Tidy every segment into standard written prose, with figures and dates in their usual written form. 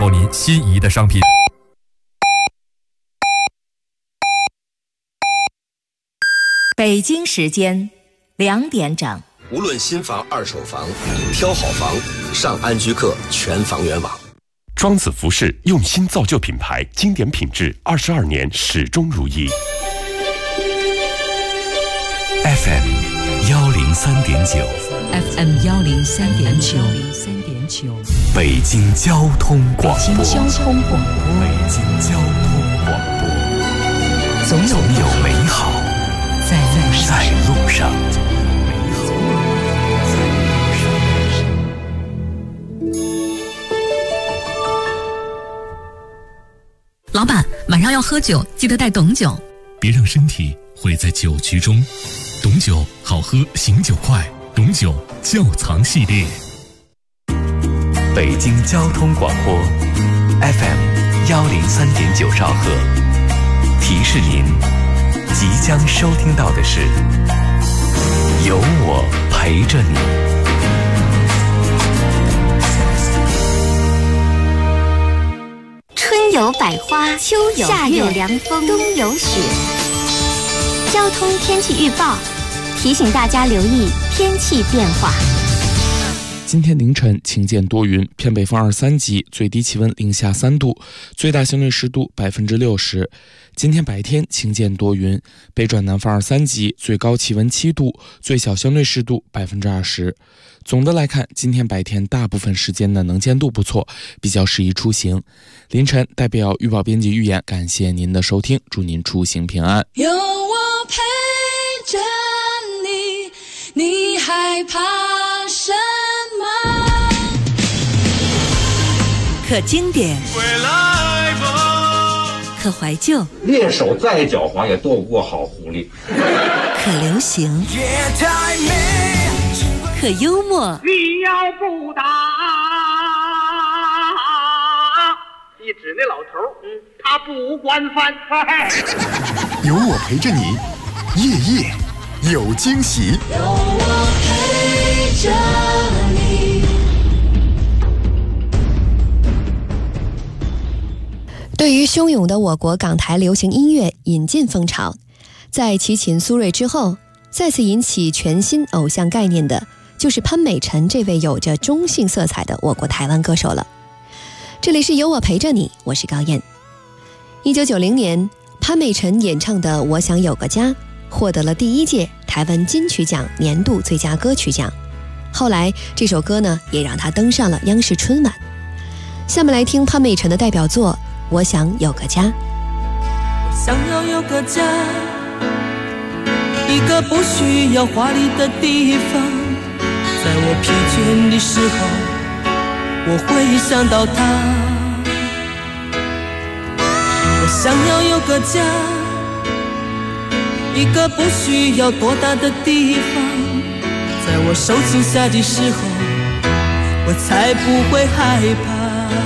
到您心仪的商品。 北京时间2点整。 无论新房、二手房，挑好房，上安居客全房源网。 庄子服饰用心造就品牌，经典品质，22年始终如一。 FM 103.9 FM 103.9 北京交通广播。 北京交通广播。 北京交通广播。总有美好在路上。 老板，晚上要喝酒，记得带董酒。 别让身体毁在酒局中。董酒好喝，醒酒快。董酒窖藏系列。 北京交通广播 FM 103.9兆赫。提示您，即将收听到的是有我陪着你。 春有百花，秋有夏有凉风，冬有雪。交通天气预报提醒大家留意天气变化。 今天凌晨晴间多云，偏北风2-3级，最低气温零下3度，最大相对湿度60%。今天白天晴间多云，北转南风2-3级，最高气温7度，最小相对湿度20%。总的来看，今天白天大部分时间的能见度不错，比较适宜出行。凌晨代表预报编辑预言，感谢您的收听，祝您出行平安。 有我陪着你，你害怕什么？ 可经典，可怀旧， 猎手再狡猾也斗不过好狐狸。 可流行，可幽默。 你要不打，一指那老头，他不管饭。 有我陪着你，夜夜有惊喜。 有我陪着你。 对于汹涌的我国港台流行音乐引进风潮，在齐秦、苏芮之后，再次引起全新偶像概念的就是潘美辰这位有着中性色彩的我国台湾歌手了。这里是有我陪着你，我是高燕。1990年，潘美辰演唱的《我想有个家》获得了第1届台湾金曲奖年度最佳歌曲奖。后来这首歌呢，也让她登上了央视春晚。下面来听潘美辰的代表作《我想有个家》。 我想要有个家，一个不需要华丽的地方，在我疲倦的时候，我会想到他。我想要有个家，一个不需要多大的地方，在我受惊吓的时候，我才不会害怕。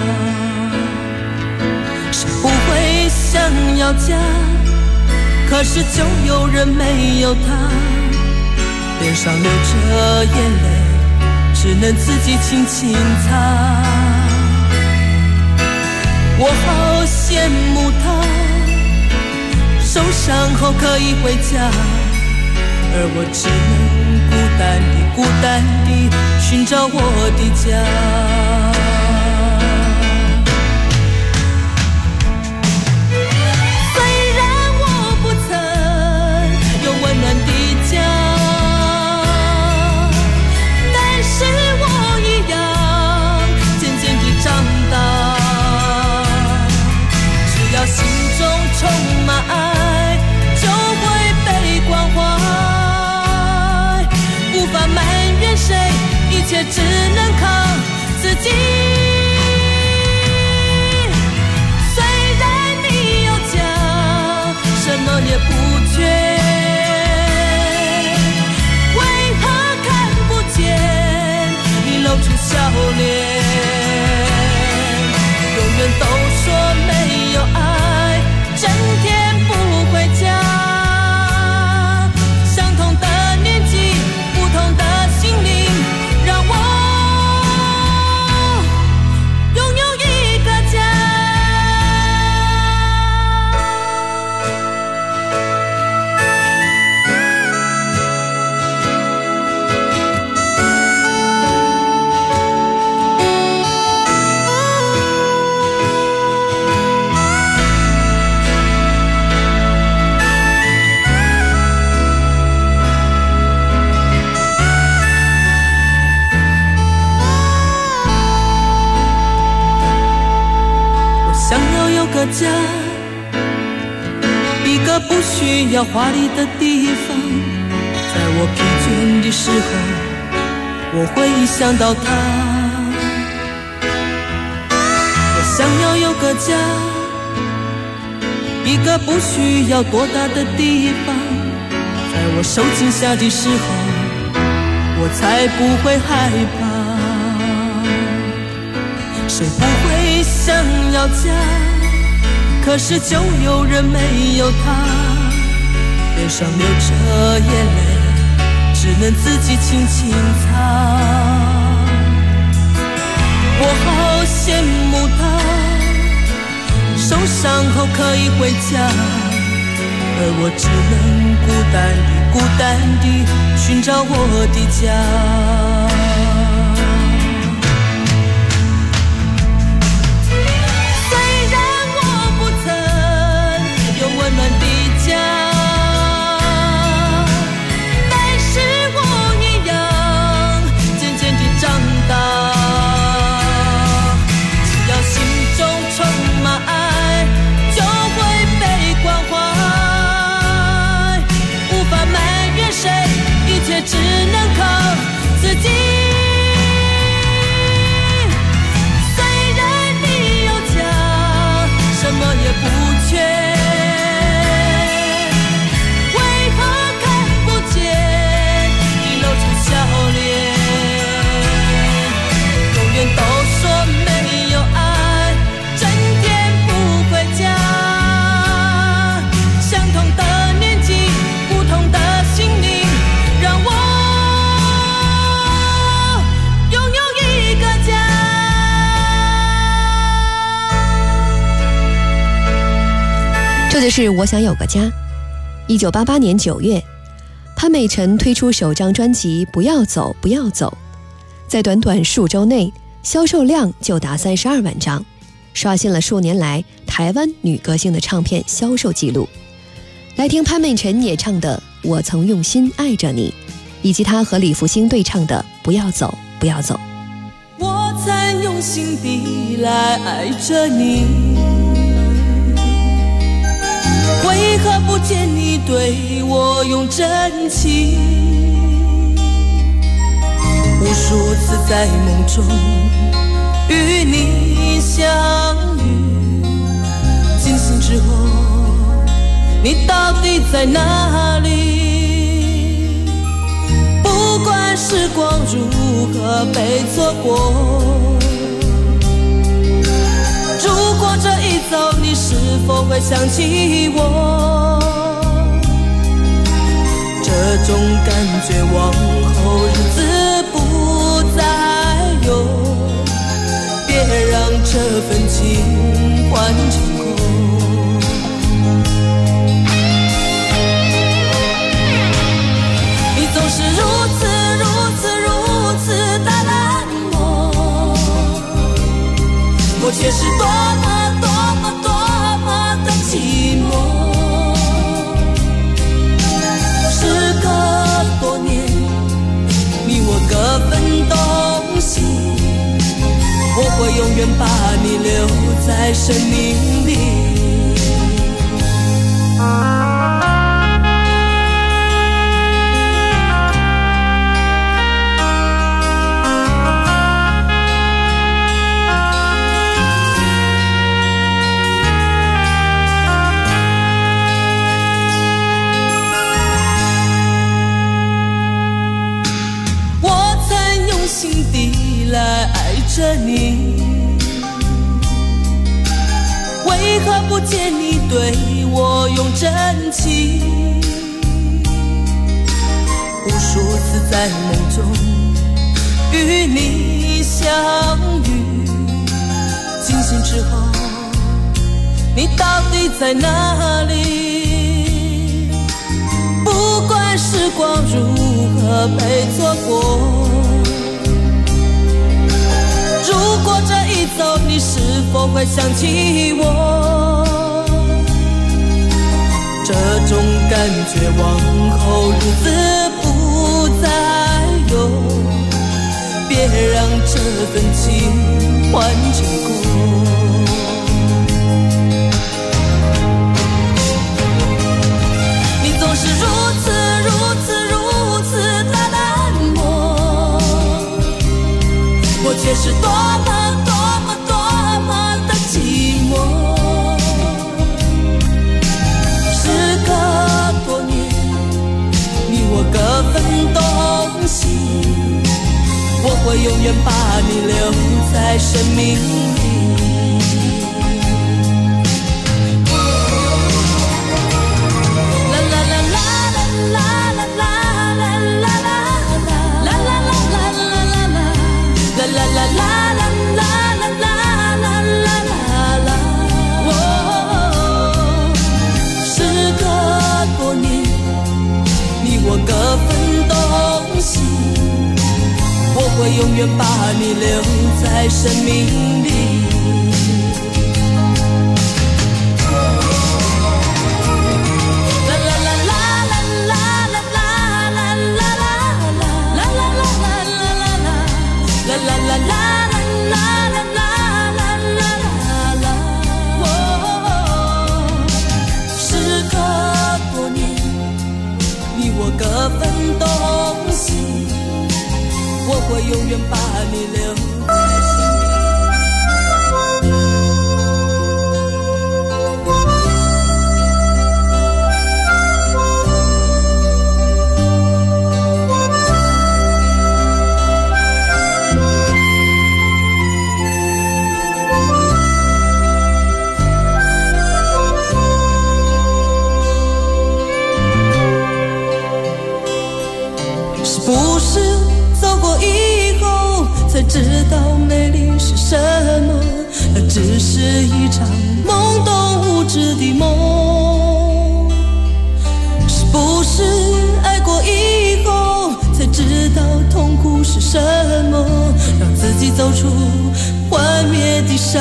谁不会想要家？可是就有人没有他，脸上流着眼泪，只能自己轻轻擦。我好羡慕他，受伤后可以回家，而我只能孤单地寻找我的家。充满爱，就会被关怀，无法埋怨谁，一切只能靠自己。虽然你有家，什么也不缺，为何看不见你露出笑脸？永远都说没有爱，整天不回家，相同的年纪，不同的心灵，让我有个家，一个不需要华丽的地方，在我疲倦的时候，我会想到他。我想要有个家，一个不需要多大的地方，在我受惊吓的时候，我才不会害怕。谁不会想要家，可是就有人没有他，脸上流着眼泪，只能自己轻轻擦。我好羡慕他，受伤后可以回家，而我只能孤单地寻找我的家。只能靠自己。虽然你有家，什么也不缺，为何看不见你露出笑脸？永远都说没有爱，整天不回家。相同的年纪，不同的心灵，让我拥有一个家。 这就是我想有个家。1988年9月，潘美辰推出首张专辑《不要走不要走》，在短短数周内销售量就达32万张，刷新了数年来台湾女歌星的唱片销售记录。来听潘美辰演唱的《我曾用心爱着你》，以及她和李福星对唱的《不要走不要走》。 我曾用心地来爱着你，为何不见你对我用真情？无数次在梦中与你相遇，惊醒之后你到底在哪里？不管时光如何被错过，如果这一走，你是否会想起我？这种感觉往后日子不再有，别让这份情换成空。你总是如此的冷漠，我却是多么的寂寞。时隔多年，你我各分东西，我会永远把你留在生命里。来爱着你，为何不见你对我用真情？无数次在梦中与你相遇，惊醒之后你到底在哪里？不管时光如何被错过，如果这一走，你是否会想起我？这种感觉往后日子不再有，别让这份情换成空。 永远把你留在生命里。啦啦啦啦啦啦啦啦啦啦啦啦啦啦啦啦啦啦。我各分东西，我会永远把你留在生命里。啦啦啦啦啦啦啦啦啦啦啦啦啦啦啦啦啦啦。各分东西，我会永远把你留在心里。不是走过以后才知道美丽是什么，那只是一场懵懂无知的梦。是不是爱过以后才知道痛苦是什么，让自己走出幻灭的伤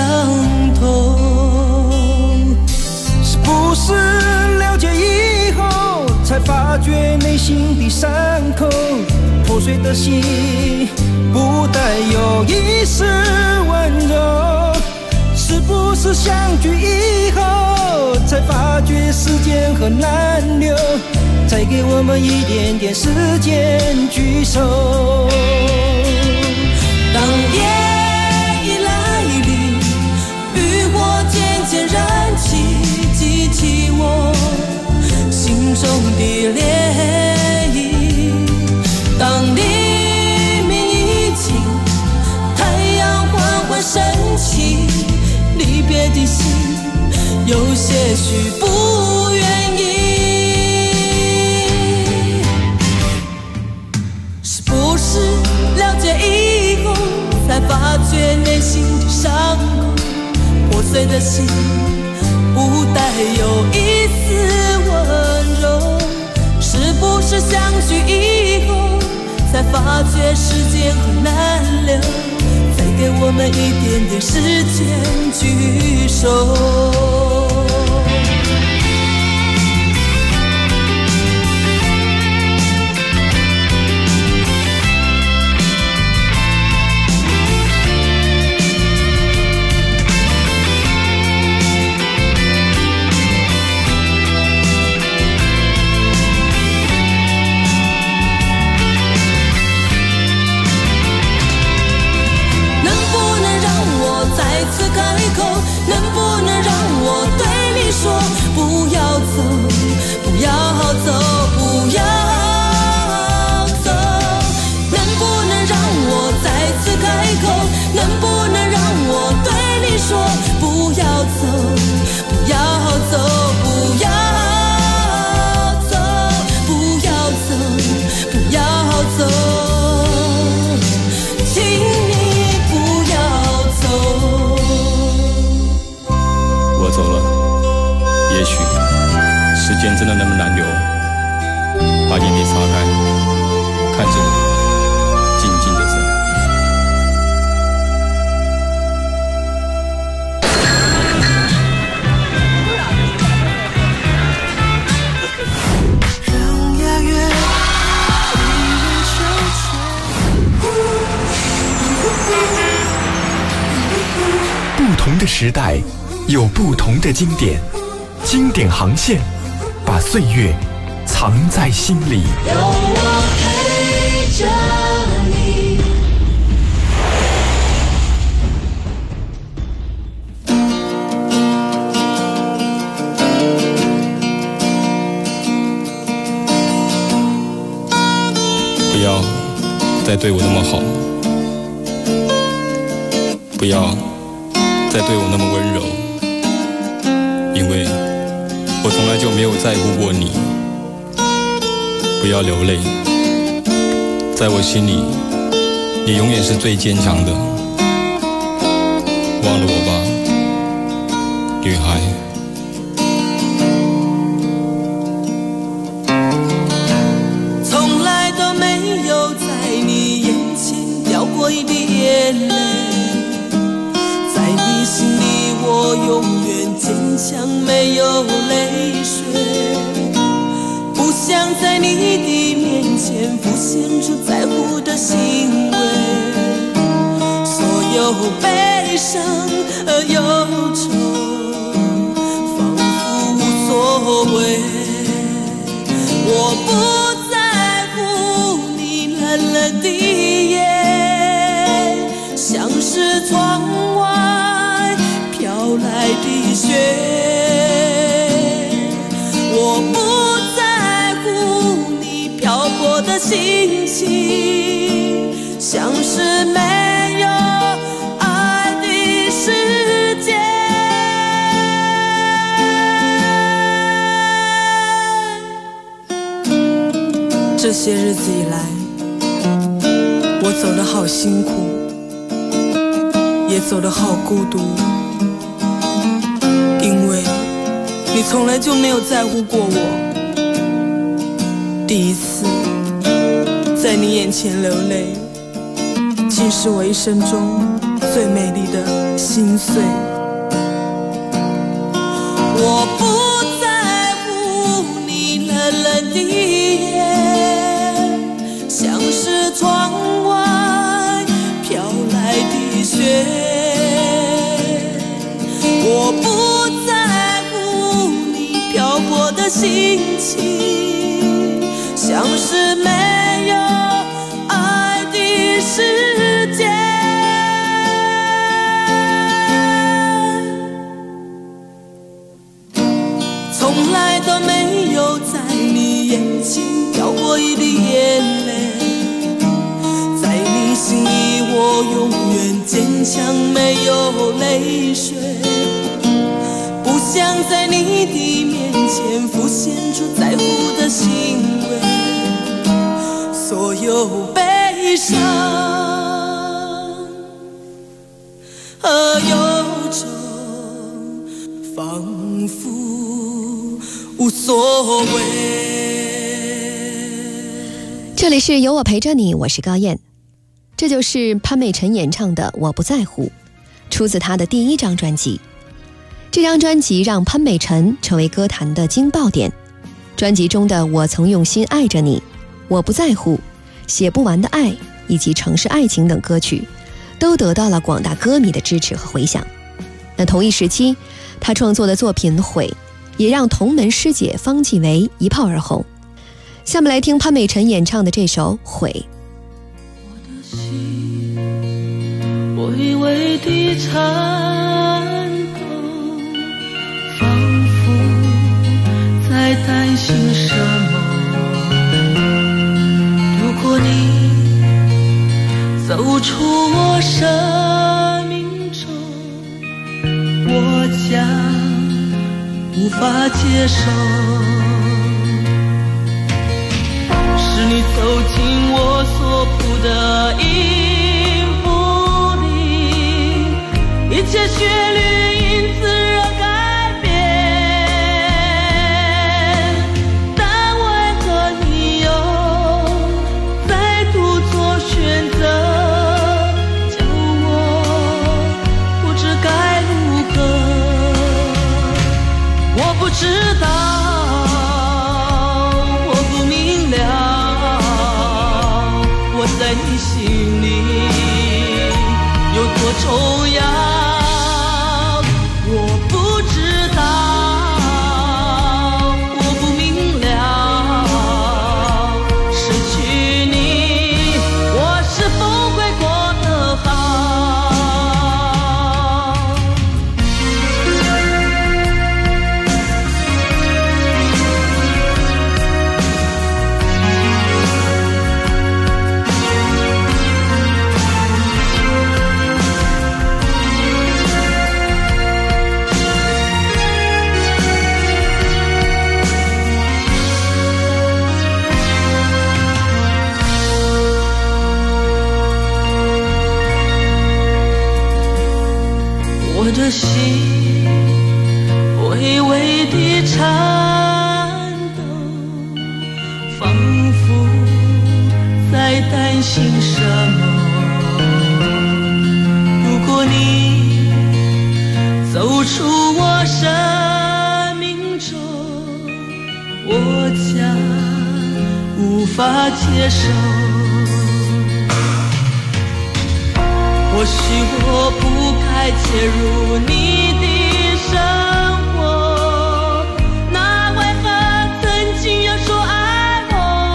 痛。 是不是了解以后才发觉内心的伤口，破碎的心不带有一丝温柔。是不是相聚以后才发觉时间很难留，再给我们一点点时间聚首。 当夜已来临，渔火渐渐燃起，激起我心中的涟漪。当黎明已尽，太阳缓缓升起，离别的心有些许不愿意。是不是了解以后才发觉内心的伤口，破碎的心不带有一丝温柔。是不是相聚以后才发觉时间很难留，再给我们一点点时间聚首。能不能让我对你说，不要走，不要走，不要走。能不能让我再次开口，能不能让我对你说，不要走，不要走，不要走，不要走，不要走，请你不要走。 我走了，也许时间真的那么难留，把眼泪擦干，看着我静静的走。 让押韵不同的时代有不同的经典，经典航线把岁月藏在心里。 有我陪着你。 不要再对我那么好， 不要再对我那么温柔，因为我从来就没有在乎过你。不要流泪，在我心里，你永远是最坚强的。忘了我吧，女孩。 从来都没有在你眼前掉过一滴眼泪，在你心里我永远坚强，没有泪水。不想在你的面前浮现出在乎的行为，所有悲伤和忧愁仿佛无所谓。我不在乎你冷冷的夜，像是窗外飘来的雪。我不在乎你漂泊的心情，像是没有爱的世界。这些日子以来，我走得好辛苦，也走得好孤独，因为你从来就没有在乎过我。第一次在你眼前流泪，竟是我一生中最美丽的心碎。我不在乎你冷冷的夜，像是窗外飘来的雪。我不在乎你漂泊的心情，像是没有爱的世界。从来都没有在你眼前掉过一滴眼泪，在你心里我永远坚强，没有泪水。不想在你的面前浮现出在乎的行为，所有悲伤和忧愁仿佛无所谓。 这里是有我陪着你，我是高燕。这就是潘美辰演唱的《我不在乎》，出自她的第一张专辑。这张专辑让潘美辰成为歌坛的惊爆点。专辑中的《我曾用心爱着你》、《我不在乎》、《写不完的爱》以及《城市爱情》等歌曲，都得到了广大歌迷的支持和回响。那同一时期，他创作的作品《悔》也让同门师姐方季韦一炮而红。下面来听潘美辰演唱的这首《悔》。 微微的颤抖，仿佛在担心什么。如果你走出我生命中，我将无法接受。是你走进我所铺的音符里，一切旋律因此而改变，但为何你又再度做选择，叫我不知该如何。我不知道，我不明了，我在你心里有多重要。 微微地颤抖，仿佛在担心什么。如果你走出我生命中，我将无法接受。或许我不该介入你的生活，那为何曾经要说爱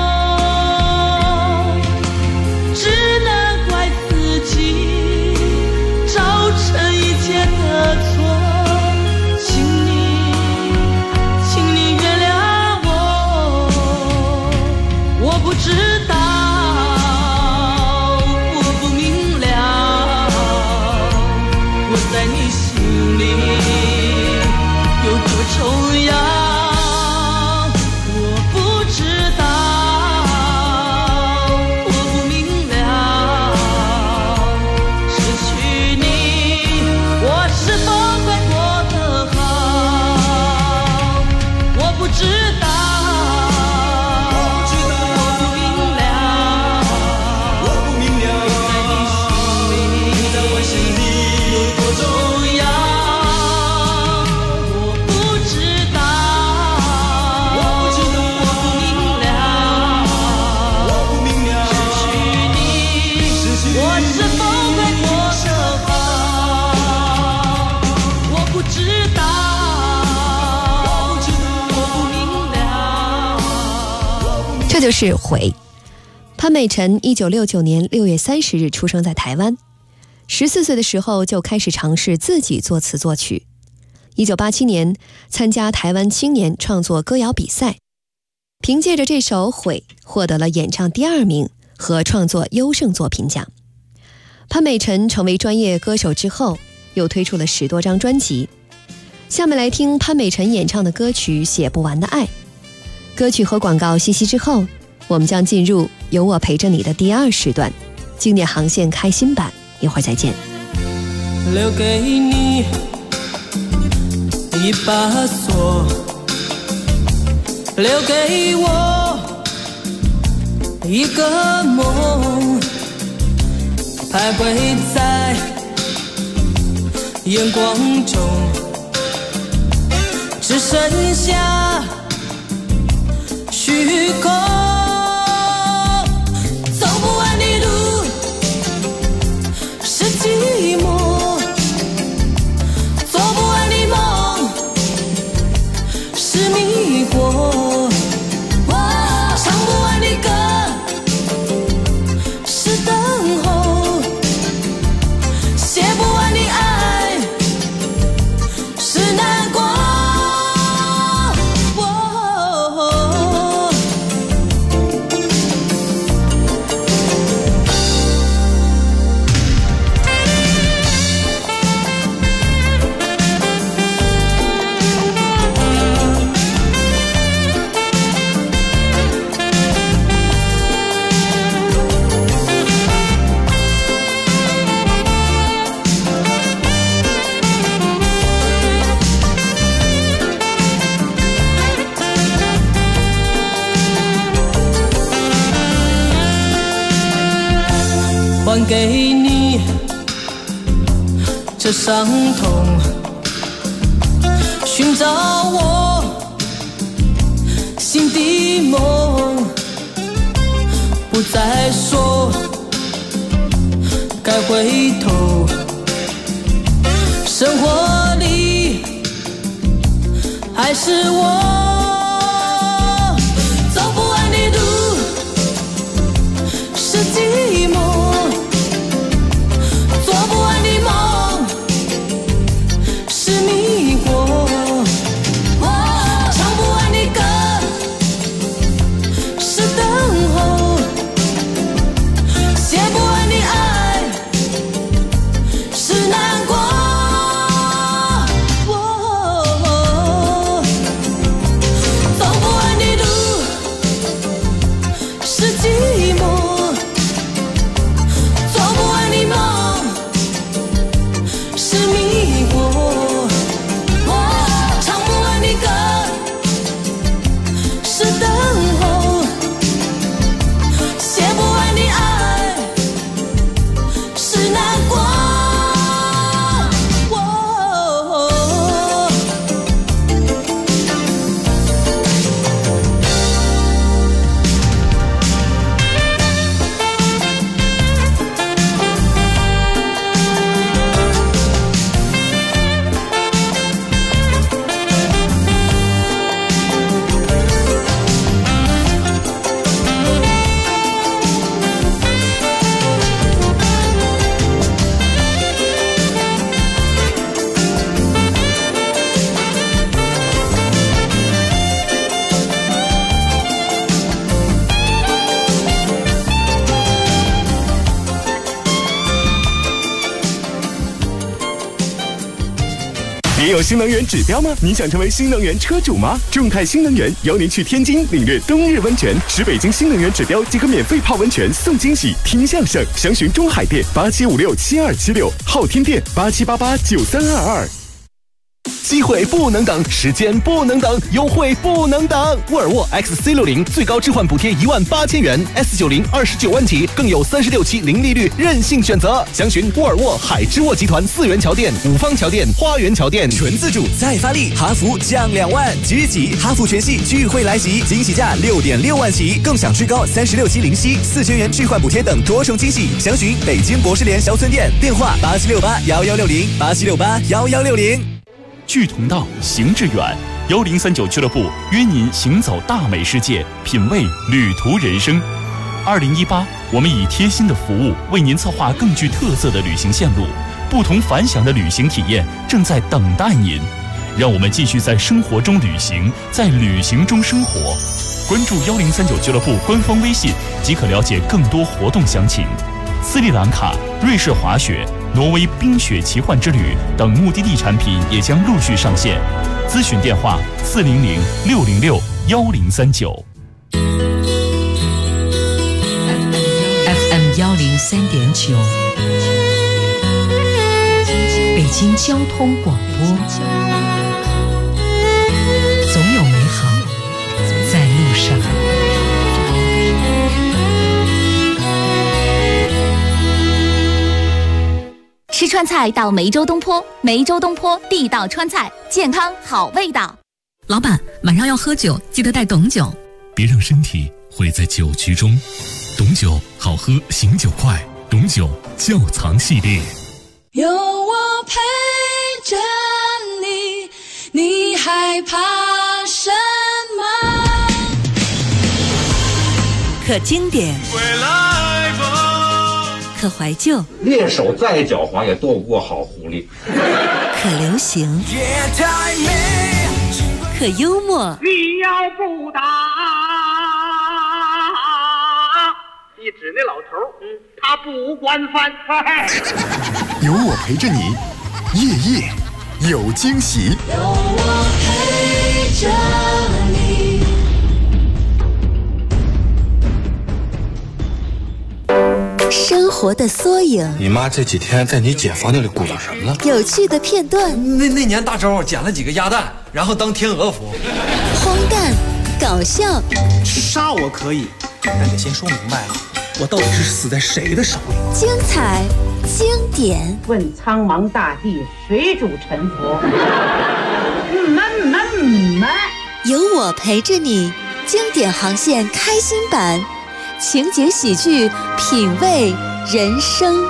我？只能怪自己造成一切的错，请你原谅我。我不知道，在你心里有多重要，我不知道，我不明了，失去你，我是否会过得好？我不知道，我不明了，在你心里，在我心里。重要，我不知道，我不明了，失去你，我是否会过得好？我不知道，我不明了。 这就是悔。潘美辰1969年6月30日出生在台湾。14岁的时候就开始尝试自己作词作曲。1987年参加台湾青年创作歌谣比赛，凭借着这首《悔》获得了演唱第2名和创作优胜作品奖。潘美辰成为专业歌手之后，又推出了10多张专辑。下面来听潘美辰演唱的歌曲《写不完的爱》。歌曲和广告信息之后，我们将进入有我陪着你的第2时段，经典航线开心版。一会儿再见。 留给你一把锁，留给我一个梦，徘徊在眼光中，只剩下虚空。走不完的路是寂寞，做不完的梦是迷惑，唱不完的歌是等候，写不完的爱是难过。还给你这伤痛，寻找我心的梦，不再说该回头，生活里还是我，走不完的路是寂寞，做不完的梦是迷惑，唱不完的歌是等候，写不完的爱是难过。 你有新能源指标吗？你想成为新能源车主吗？众泰新能源邀您去天津领略冬日温泉，持北京新能源指标即可免费泡温泉送惊喜，听相声。详询中海店87567276，昊天店87889322。机会不能等，时间不能等，优惠不能等。沃尔沃 XC60 最高置换补贴18000元 ，S90 29万起，更有36期零利率任性选择。详询沃尔沃海之沃集团4元桥店、五方桥店、花园桥店。 纯自主再发力，哈弗降2万，聚集哈弗全系聚会来袭，惊喜价6.6万起，更享最高36期零息、4000元置换补贴等多重惊喜。详询北京博士联小村店，电话87681160，87681160。 志同道，行致远。1039俱乐部约您行走大美世界，品味旅途人生。2018，我们以贴心的服务为您策划更具特色的旅行线路，不同凡响的旅行体验正在等待您。让我们继续在生活中旅行，在旅行中生活。关注1039俱乐部官方微信即可了解更多活动详情。斯里兰卡、瑞士滑雪、挪威冰雪奇幻之旅等目的地产品也将陆续上线。咨询电话400-606-1039。 FM 103.9，北京交通广播，总有美好在路上。 吃川菜到梅州东坡，梅州东坡地道川菜，健康好味道。 老板，晚上要喝酒，记得带董酒。 别让身体毁在酒局中。董酒好喝，醒酒快。董酒窖藏系列。 有我陪着你，你害怕什么？ 可经典，可怀旧， 猎手再狡猾也斗不过好狐狸。 可流行，可幽默。 你要不打，一指那老头，他不惯犯。 有我陪着你，夜夜有惊喜。 有我陪着你。 生活的缩影， 你妈这几天在你姐房间里鼓捣什么了？ 有趣的片段。 那年大周捡了几个鸭蛋，然后当天鹅服。 荒诞，搞笑。 杀我可以，但得先说明白啊，我到底是死在谁的手里？ 精彩，经典。 问苍茫大地，谁主沉浮？ 有我陪着你，经典航线开心版。情景喜剧，品味人生。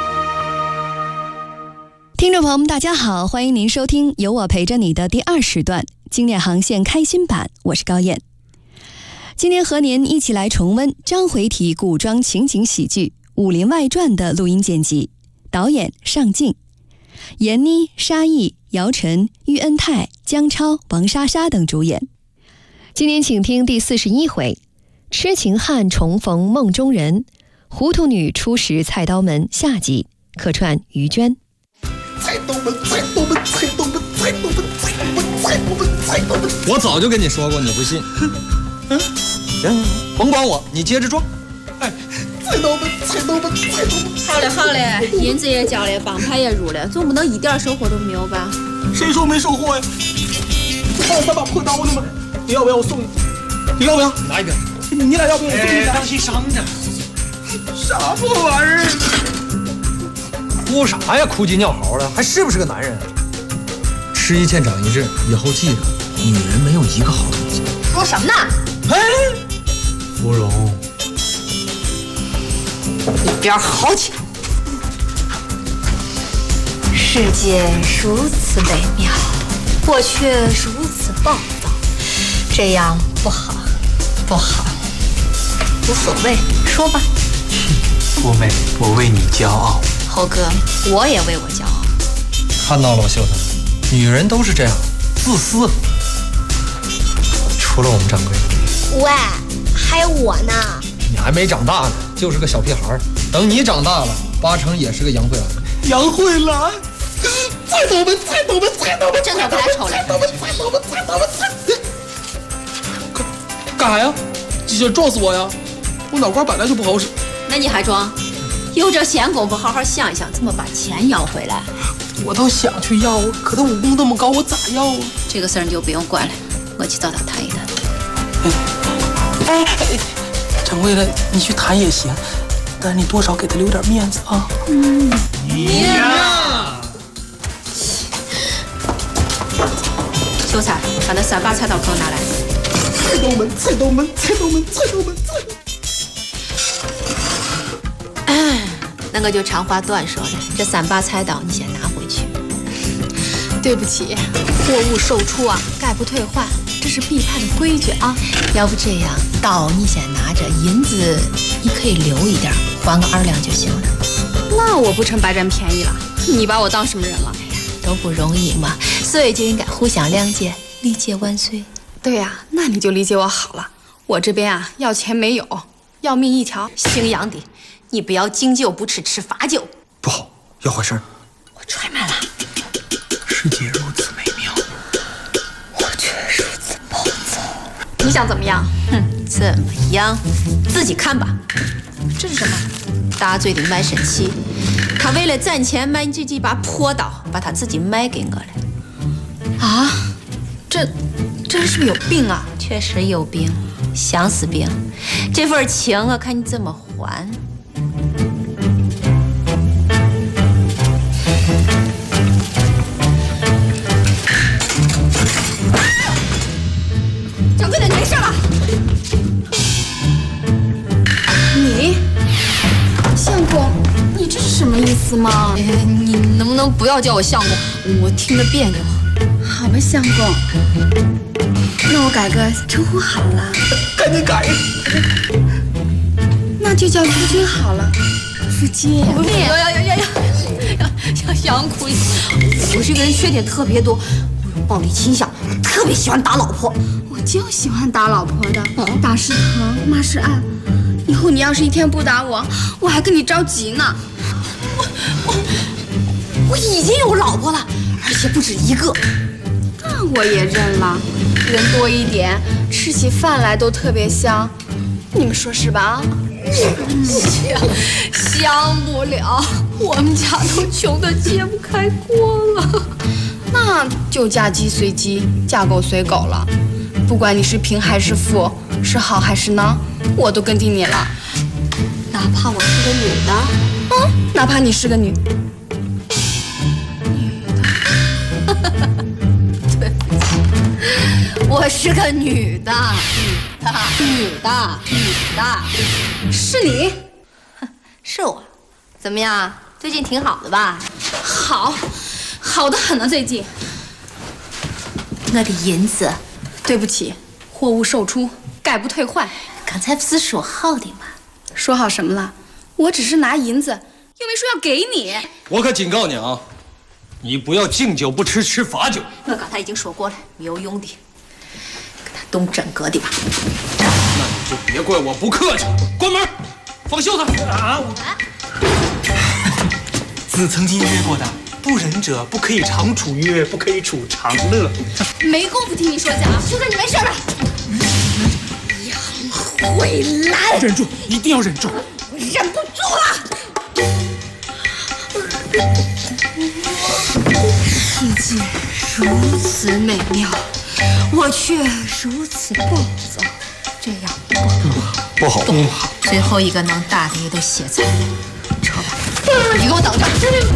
听众朋友们，大家好，欢迎您收听有我陪着你的第2时段经典航线开心版，我是高燕。今天和您一起来重温章回体古装情景喜剧《武林外传》的录音剪辑，导演尚敬，闫妮、沙溢、姚晨、喻恩泰、姜超、王莎莎等主演。今天请听第41回，痴情汉重逢梦中人，糊涂女初识菜刀门下集，客串于娟。 菜刀门，菜刀门，菜刀门，菜刀门，菜刀门，菜刀门，菜刀门。我早就跟你说过，你不信。行，甭管我，你接着装。哎，菜刀门，菜刀门，菜刀门。 好嘞，好嘞，银子也交了，帮派也入了，总不能一点收获都没有吧？ 谁说没收获呀？还有3把破刀呢吗？你要不要我送你？你要不要？拿一个。你俩要不要我送你？当心伤着。啥破玩意儿？哭啥呀？哭鸡尿嚎的，还是不是个男人？吃一堑长一智，以后记着，女人没有一个好东西。 说什么呢？ 哎，芙蓉， 一边好起来！世界如此美妙，我却如此暴躁，这样不好，不好。无所谓，说吧。 富美，我为你骄傲。 猴哥，我也为我骄傲。 看到了吗，秀才？女人都是这样，自私。除了我们掌柜。 喂，还有我呢。 你还没长大呢，就是个小屁孩。等你长大了，8成也是个杨慧兰。杨慧兰。 菜刀们， 真的给他抽来！ 干啥呀？机器人撞死我呀！我脑瓜本来就不好使。 那你还装？有这闲工夫，好好想一想怎么把钱要回来。 我倒想去要，可他武功那么高，我咋要啊？ 这个事儿你就不用管了，我去找他谈一谈。 掌柜的，你去谈也行，但是你多少给他留点面子啊。 你呀！秀才，把那3把菜刀给我拿来。 菜刀们。 那我就长话短说了，这3把菜刀你先拿回去。对不起，货物售出啊，概不退换，这是必派的规矩啊。要不这样，刀你先拿着，银子你可以留一点，还个2两就行了。 那我不成白占便宜了？你把我当什么人了？ 哎呀，都不容易嘛，所以就应该互相谅解，理解万岁。 对呀，那你就理解我好了。我这边啊，要钱没有，要命一条。 姓杨的，你不要敬酒不吃吃罚酒， 不好，要坏事儿。 我揣满了。 世界如此美妙， 我却如此暴躁。 你想怎么样？ 怎么样？自己看吧。 这是什么？ 大嘴的卖身契，他为了攒钱买这几把破刀，把他自己卖给我了。 啊？这人是不是有病啊？ 确实有病，相思病。这份情我看你怎么还。 掌柜的，你没事吧？你，相公，你这是什么意思吗？你能不能不要叫我相公？我听着别扭。好吧，相公，那我改个称呼好了。 赶紧改。 那就叫夫君好了。夫君。要想苦。我这个人缺点特别多，我有暴力倾向，我特别喜欢打老婆。我就喜欢打老婆的，打是疼，骂是爱。以后你要是一天不打我，我还跟你着急呢。我已经有老婆了，而且不止一个。那我也认了，人多一点，吃起饭来都特别香。你们说是吧？香不了，我们家都穷得揭不开锅了。那就嫁鸡随鸡，嫁狗随狗了。不管你是贫还是富，是好还是孬，我都跟定你了。哪怕我是个女的，哪怕你是个女的。对不起，我是个女的，女的，是你， 是我，怎么样？最近挺好的吧？ 好的很呢。最近， 我的银子， 对不起，货物售出，概不退换。 刚才不是说好的吗？ 说好什么了？我只是拿银子，又没说要给你。 我可警告你啊，你不要敬酒不吃吃罚酒。 我刚才已经说过了，没有用的，跟他动真格的吧。 那你就别怪我不客气。关门，放袖子。 子曾经曰过的，不仁者不可以长处乐，不可以处长乐。 没工夫听你说假，秀才你没事吧？杨慧兰， 忍住，一定要忍住。 我忍不住了。世界如此美妙，我却如此暴躁，这样不好。 最后一个能打的也都歇菜了，撤吧。你给我等着！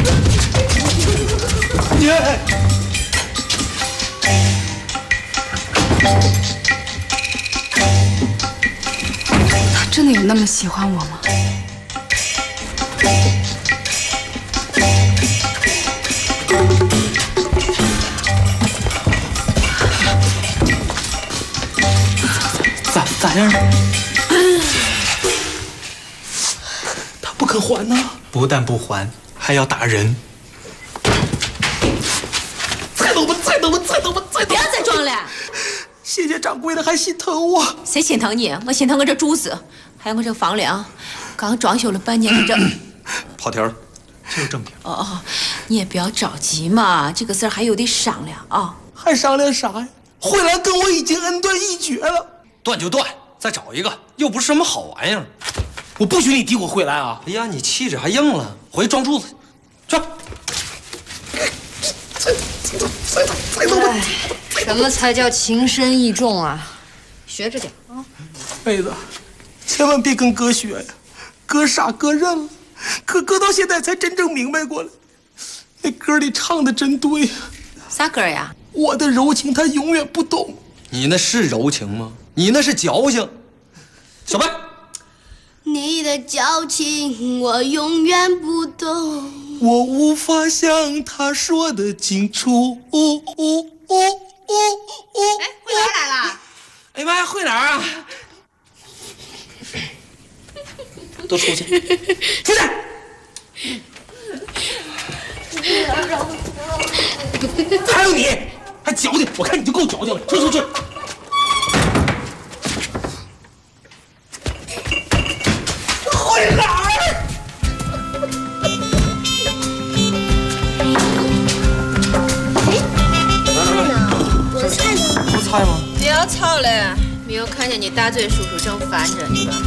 他真的有那么喜欢我吗？ 咋样？他不肯还呢。不但不还，还要打人。菜刀们！ 不要再装了！ 谢谢掌柜的，还心疼我。 谁心疼你？我心疼我这主子，还有我这房梁，刚装修了半年，这跑题儿，这有正品。 你也不要着急嘛，这个事儿还有得商量啊。 还商量啥呀？慧兰跟我已经恩断义绝了。 断就断，再找一个，又不是什么好玩意儿。 我不许你诋毁慧兰啊！ 哎呀，你气质还硬了，回去撞柱子去。 什么才叫情深意重啊？学着点啊！ 妹子，千万别跟哥学呀，哥傻哥认了。可哥到现在才真正明白过来，那歌里唱的真对呀。 啥歌呀？ 我的柔情他永远不懂。 你那是柔情吗？你那是矫情。小白， 你的矫情我永远不懂， 我无法向他说得清楚。 哎，慧兰来了！ 哎妈呀，慧兰啊！都出去！出去！还有你，还矫情！我看你就够矫情了，出去！慧兰！ 我菜呢？ 不菜吗？ 不要吵了，没有看见你大嘴叔叔正烦着你吧？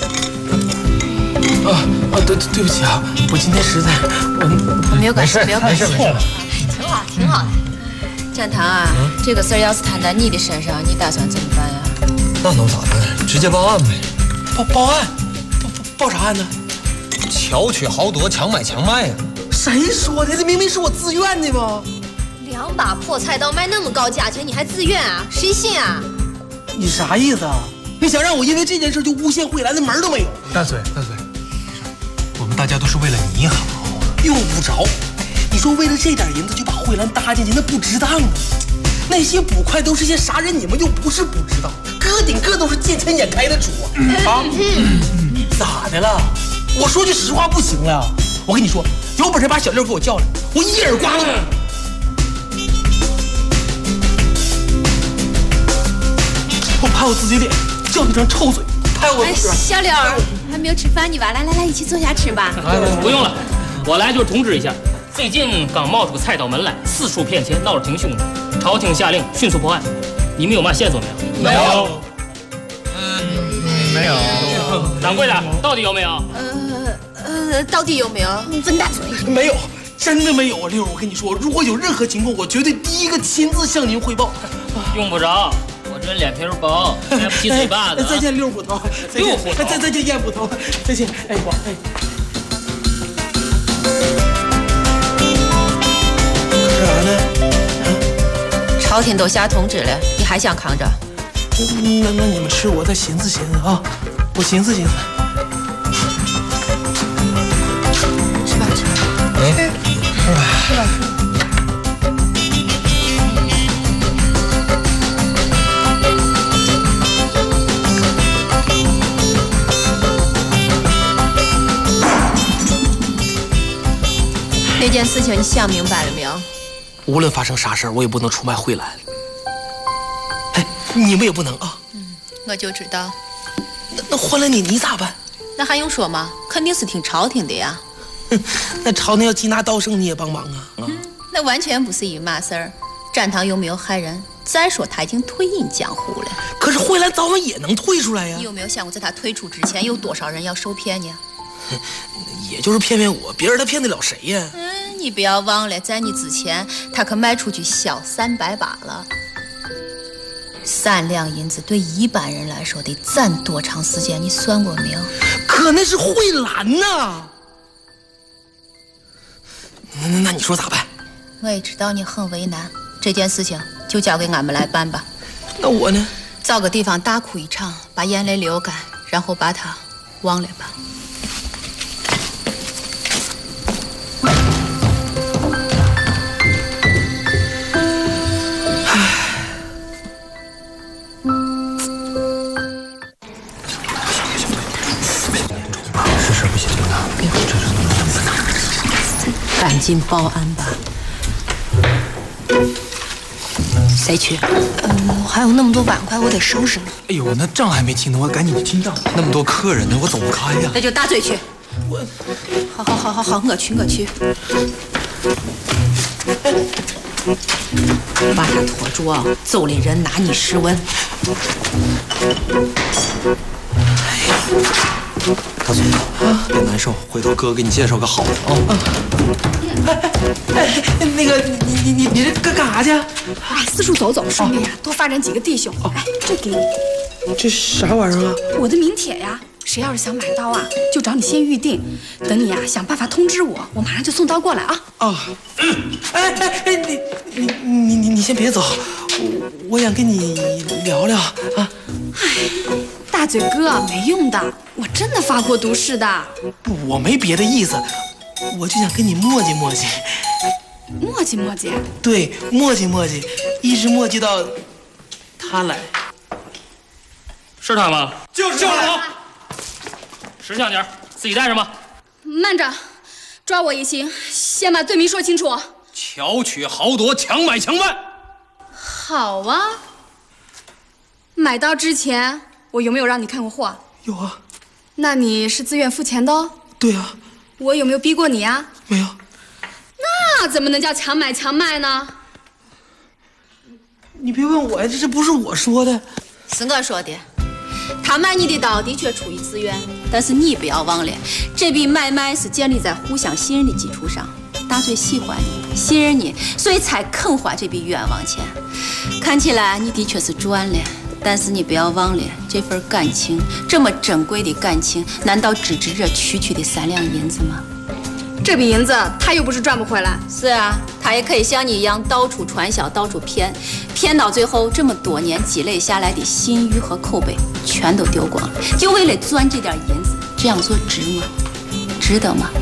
对不起啊，我今天实在没有关系，没有关系， 挺好的。展堂啊，这个事儿要是摊在你的身上，你打算怎么办呀？ 那能咋办？直接报案呗。 报案？报啥案呢？ 巧取豪夺，强买强卖呀！ 谁说的？这明明是我自愿的嘛 2把破菜刀卖那么高价钱，你还自愿啊？谁信啊？ 你啥意思啊？你想让我因为这件事就诬陷慧兰的门都没有？ 大嘴，我们大家都是为了你好， 用不着。你说为了这点银子就把慧兰搭进去，那不值当啊！那些捕快都是些啥人，你们又不是不知道，个顶个都是见钱眼开的主啊！咋的了？我说句实话不行了？我跟你说，有本事把小六给我叫来，我一耳刮子。我拍我自己脸，叫你张臭嘴，拍我。 小六还没有吃饭呢吧？来，一起坐下吃吧。 不用了，我来就是通知一下，最近刚冒出个菜刀门来，四处骗钱，闹得挺凶的。朝廷下令迅速破案，你们有嘛线索没有？ 没有。 没有。 掌柜的，到底有没有？ 到底有没有？ 分大嘴。 没有，真的没有啊，六。我跟你说，如果有任何情况，我绝对第一个亲自向您汇报。 用不着。我这脸皮薄，开不起嘴巴子。 再见六骨头， 六骨头， 再见燕骨头，再见。哎，我干啥呢？ 朝廷都下通知了，你还想扛着？ 那你们吃，我再寻思寻思啊，我寻思寻思。 吃吧。吃吧。这件事情你想明白了没有？ 无论发生啥事儿，我也不能出卖慧兰。哎，你们也不能啊。 我就知道。 那换了你咋办？ 那还用说吗？肯定是听朝廷的呀。 那朝廷要缉拿盗圣，你也帮忙啊？ 那完全不是一码事儿。展堂又没有害人，再说他已经退隐江湖了。 可是慧兰早晚也能退出来呀。 你有没有想过，在他退出之前，有多少人要受骗呢？ 也就是骗我，别人他骗得了谁呀？ 你不要忘了，在你之前，他可卖出去小300把了。3两银子对一般人来说得攒多长时间？你算过没有？ 可那是慧兰呐。那你说咋办？ 我也知道你很为难，这件事情就交给俺们来办吧。 那我呢？ 找个地方大哭一场，把眼泪流干，然后把他忘了吧。赶紧报案吧！谁去？ 我还有那么多碗筷，我得收拾呢。 哎呦，那账还没清呢，我赶紧去清账。 那么多客人呢，我走不开呀。 那就大嘴去。好，我去。 把他拖住，走的人拿你试问。 大嘴，别难受，回头哥给你介绍个好的啊。那个，你这干啥去？ 哎，四处走走，顺便呀多发展几个弟兄。哎，这给你。 这啥玩意儿啊？ 我的名帖呀。谁要是想买刀啊，就找你先预定，等你呀想办法通知我，我马上就送刀过来啊。 啊，你先别走，我想跟你聊聊啊。 哎，大嘴哥，没用的，我真的发过毒誓的。 不，我没别的意思，我就想跟你磨叽磨叽。 磨叽磨叽？ 对，磨叽磨叽，一直磨叽到他来。 是他吗？ 就是我。 识相点，自己带上吧。 慢着，抓我也行，先把罪名说清楚。 巧取豪夺，强买强卖。 好啊。买刀之前，我有没有让你看过货？ 有啊。 那你是自愿付钱的哦？ 对啊。 我有没有逼过你啊？ 没有。 那怎么能叫强买强卖呢？ 你别问我呀，这不是我说的， 是我说的。他买你的刀的确出于自愿，但是你不要忘了，这笔买卖是建立在互相信任的基础上。大嘴喜欢你，信任你，所以才肯花这笔冤枉钱。看起来你的确是赚了，但是你不要忘了，这份感情，这么珍贵的感情，难道只值这区区的3两银子吗？ 这笔银子他又不是赚不回来。 是啊，他也可以像你一样到处传销，到处骗，骗到最后这么多年积累下来的信誉和口碑全都丢光了，就为了赚这点银子，这样做值吗？值得吗？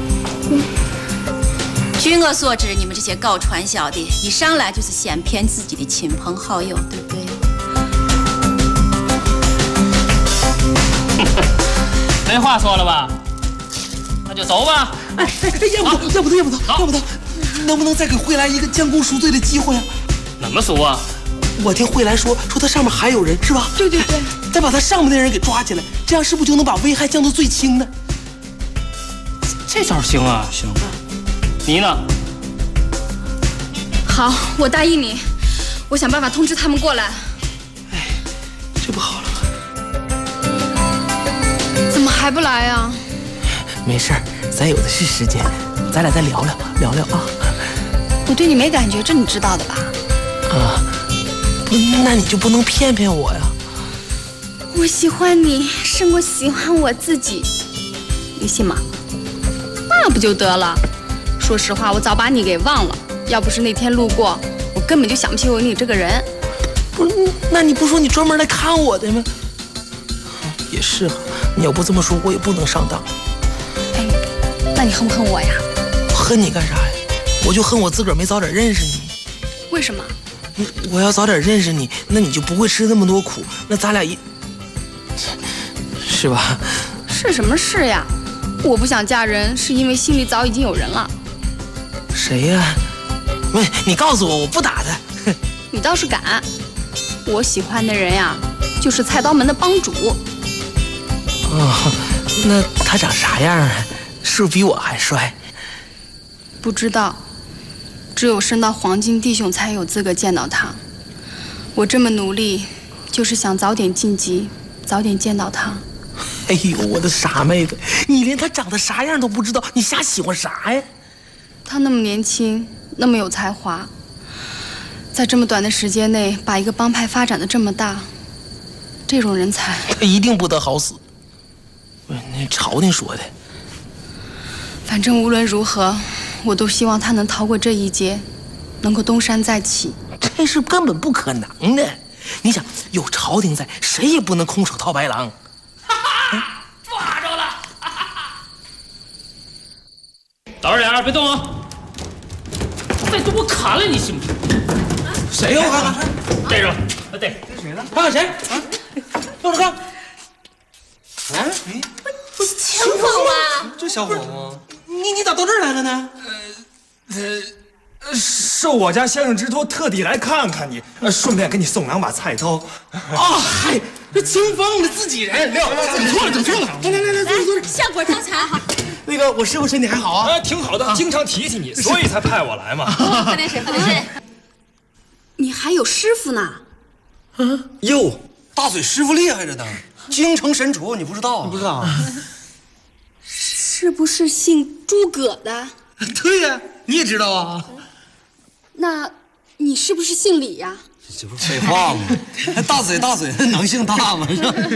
据我所知，你们这些搞传销的，一上来就是先骗自己的亲朋好友，对不对？ 没话说了吧？那就走吧。 要不得，能不能再给惠来一个将功赎罪的机会啊？ 怎么赎啊？ 我听惠来说他上面还有人是吧？ 对， 再把他上面的人给抓起来，这样是不是就能把危害降到最轻呢？ 这招行啊，行。你呢？ 好，我答应你，我想办法通知他们过来。 哎，这不好了。 怎么还不来呀？ 没事儿，咱有的是时间，咱俩再聊聊啊。 我对你没感觉，这你知道的吧？ 啊，那你就不能骗骗我呀？ 我喜欢你胜过喜欢我自己，你信吗？那不就得了？说实话，我早把你给忘了。要不是那天路过，我根本就想不起有你这个人。 不是，那你不说你专门来看我的吗？也是啊，你要不这么说，我也不能上当。 哎，那你恨不恨我呀？ 恨你干啥呀？我就恨我自个儿没早点认识你。 为什么？ 我要早点认识你，那你就不会吃那么多苦，那咱俩是吧？ 是什么事呀？我不想嫁人，是因为心里早已经有人了。 谁呀？喂，你告诉我，我不打他。 你倒是敢！我喜欢的人呀，就是菜刀门的帮主。 哦，那他长啥样啊？是不是比我还帅？ 不知道，只有升到黄金弟兄才有资格见到他。我这么努力，就是想早点晋级，早点见到他。 哎呦，我的傻妹子，你连他长得啥样都不知道，你瞎喜欢啥呀？ 他那么年轻，那么有才华，在这么短的时间内把一个帮派发展的这么大，这种人才， 他一定不得好死。那朝廷说的。 反正无论如何，我都希望他能逃过这一劫，能够东山再起。 这是根本不可能的。你想，有朝廷在，谁也不能空手套白狼。 抓着了！倒着点，别动啊！再动我砍了你，信不信？ 谁呀？我看看， 逮着了，逮！ 这谁了？看看谁？啊，露着看。哎， 清风吗？ 这小伙子，你咋到这儿来了呢？ 受我家先生之托，特地来看看你，顺便给你送2把菜刀。 哦，嗨，这清风的自己人， 整错了。来， 效果刚才好。 那个我师傅身体还好啊？ 挺好的，经常提起你，所以才派我来嘛。 喝点水，喝点水。 你还有师傅呢？ 哟，大嘴师傅厉害着呢，京城神厨，你不知道啊？ 你不知道啊？ 是不是姓诸葛的？ 对呀，你也知道啊？ 那你是不是姓李呀？ 这不是废话吗？大嘴能姓大吗？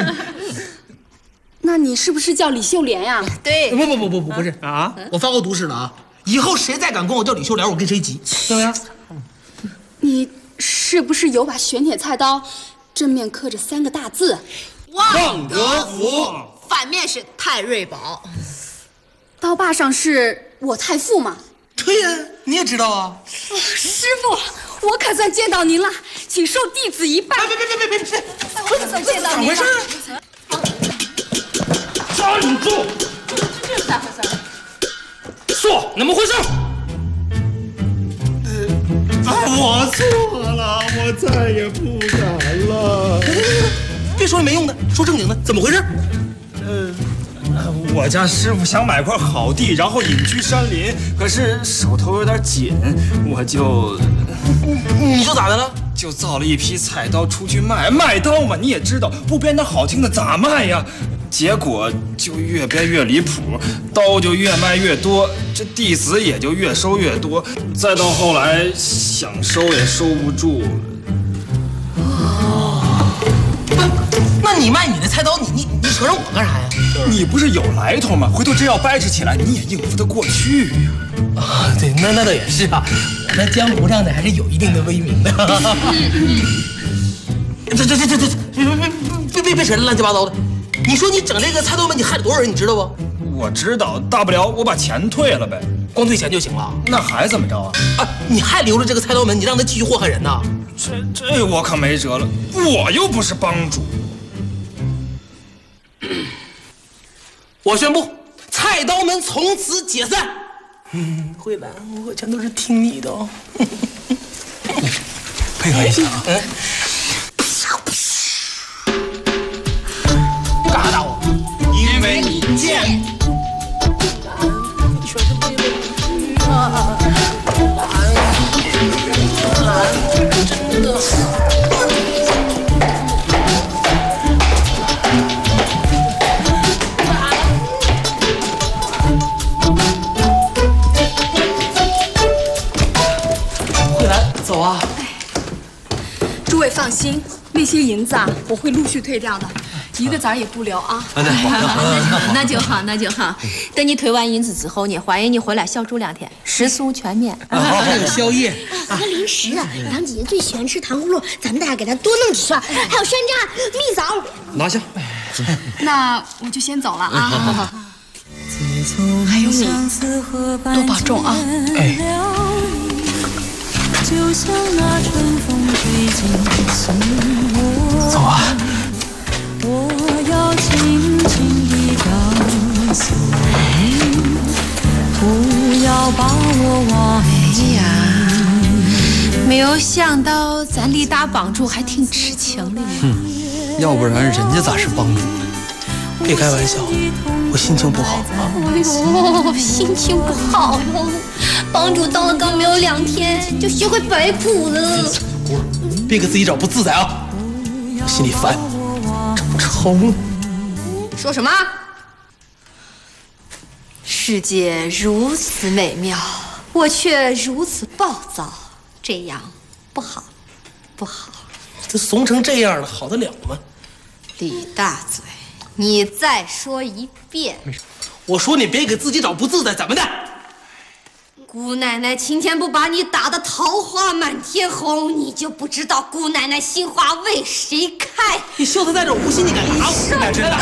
那你是不是叫李秀莲呀？ 对。 不是啊！我发过毒誓了啊！以后谁再敢管我叫李秀莲，我跟谁急，对不对？ 你是不是有把玄铁菜刀，正面刻着3个大字 “望德福”， 反面是太瑞宝。 刀把上是我太傅吗？ 对呀，你也知道啊。 师傅，我可算见到您了，请受弟子一拜。别！我可算见到您了。 怎么回事？ 站住！ 这是咋回事？ 说，怎么回事？ 我错了，我再也不敢了。别说没用的，说正经的，怎么回事？ 我家师傅想买块好地，然后隐居山林，可是手头有点紧， 你就咋的了？ 就造了一批菜刀出去卖刀嘛，你也知道，不编点好听的咋卖呀？结果就越编越离谱，刀就越卖越多，这弟子也就越收越多，再到后来想收也收不住了。 那你卖你的菜刀，你扯上我干啥呀？ 你不是有来头吗？回头真要掰扯起来，你也应付得过去呀。 啊，对，那倒也是啊，我在江湖上呢还是有一定的威名的。别扯这乱七八糟的！你说你整这个菜刀门，你害了多少人，你知道不？ 我知道，大不了我把钱退了呗， 光退钱就行了。 那还怎么着啊？ 啊，你还留着这个菜刀门，你让他继续祸害人呢？ 这我可没辙了，我又不是帮主。 我宣布，菜刀门从此解散。慧兰，我全都是听你的哦。 配合一下啊。 干啥打我？ 因为你贱。 你说这不真的。走啊！ 诸位放心，那些银子啊，我会陆续退掉的，一个子儿也不留啊。 那就好，那就好。等你退完银子之后呢，欢迎你回来小住2天，食宿全免。 还有宵夜和零食啊，杨姐姐最喜欢吃糖葫芦，咱们大家给她多弄几串，还有山楂、蜜枣。 拿下。 那我就先走了啊。还有你，多保重啊。 哎。走啊！ 我要轻轻地告诉你，不要把我忘记。 没有想到咱李大帮主还挺痴情的呢。 要不然人家咋是帮主呢？ 别开玩笑，我心情不好啊。 哎呦，心情不好哟！帮主当了刚没有2天，就学会摆谱了。 别给自己找不自在啊！我心里烦，这么吵呢。 说什么？世界如此美妙，我却如此暴躁，这样不好，不好。 这怂成这样了，好得了吗？ 李大嘴，你再说一遍。 我说你别给自己找不自在，怎么的？ 姑奶奶今天不把你打得桃花满天红，你就不知道姑奶奶心花为谁开。 你秀才在这无心，你敢打我？ 奶真的。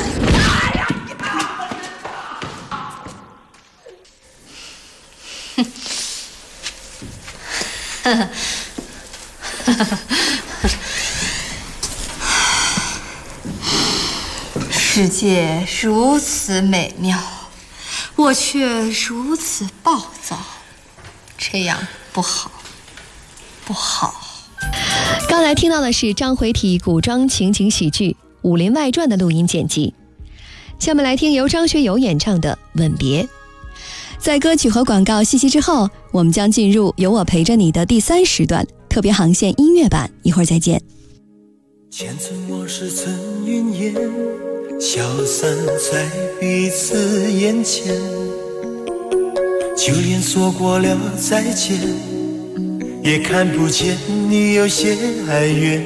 世界如此美妙，我却如此暴躁，这样不好，不好。 刚才听到的是章回体古装情景喜剧《武林外传》的录音剪辑。 下面来听由张学友演唱的《吻别》。在歌曲和广告信息之后，我们将进入有我陪着你的第3时段特别航线音乐版，一会儿再见。 前尘往事成云烟，消散在彼此眼前，就连说过了再见，也看不见你有些哀怨。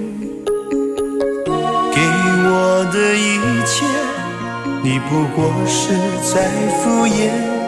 给我的一切，你不过是在敷衍。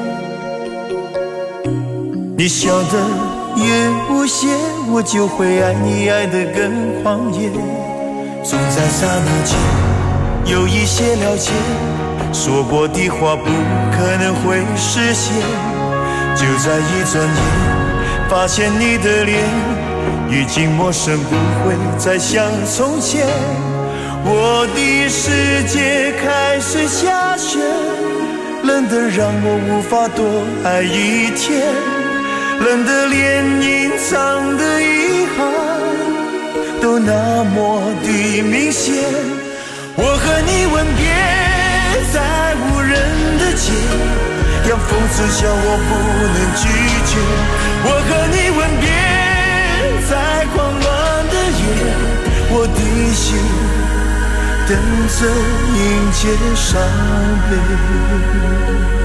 你笑得越无邪，我就会爱你爱得更狂野。总在刹那间有一些了解，说过的话不可能会实现。就在一转眼，发现你的脸已经陌生，不会再像从前。我的世界开始下雪，冷得让我无法多爱一天，冷得连隐藏的遗憾都那么的明显。我和你吻别在无人的街，让风痴笑我不能拒绝。我和你吻别在狂乱的夜，我的心等着迎接伤悲。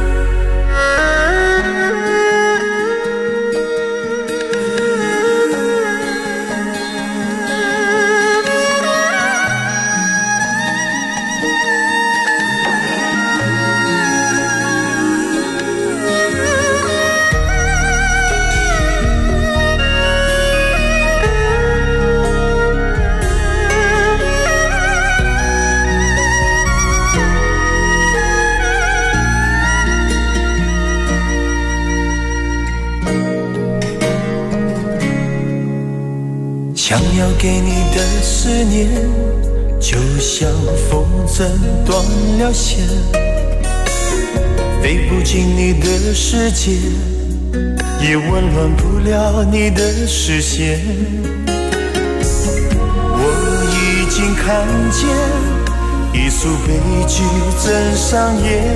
想要给你的思念，就像风筝断了线，飞不进你的世界，也温暖不了你的视线。我已经看见一出悲剧正上演，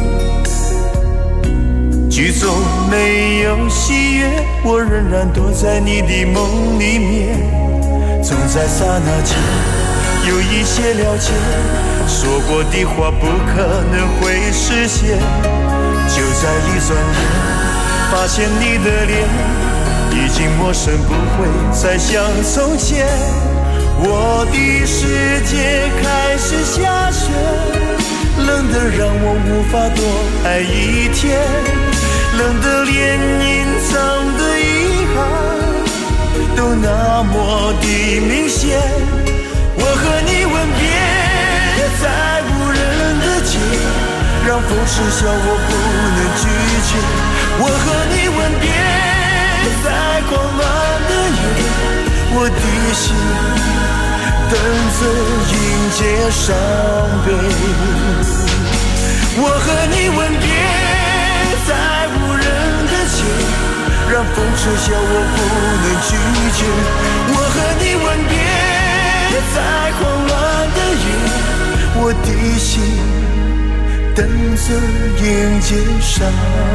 剧中没有喜悦，我仍然躲在你的梦里面。总在刹那间有一些了解，说过的话不可能会实现。就在一转眼，发现你的脸已经陌生，不会再像从前。我的世界开始下雪，冷得让我无法多爱一天，冷得连隐藏的遗憾都那么的明显。我和你吻别在无人的街，让风痴笑我不能拒绝。我和你吻别在狂乱的夜，我的心等着迎接伤悲。我和你吻别在无人的街，让风痴笑我不能拒绝。我和你吻别在狂乱的夜，我的心等着迎接伤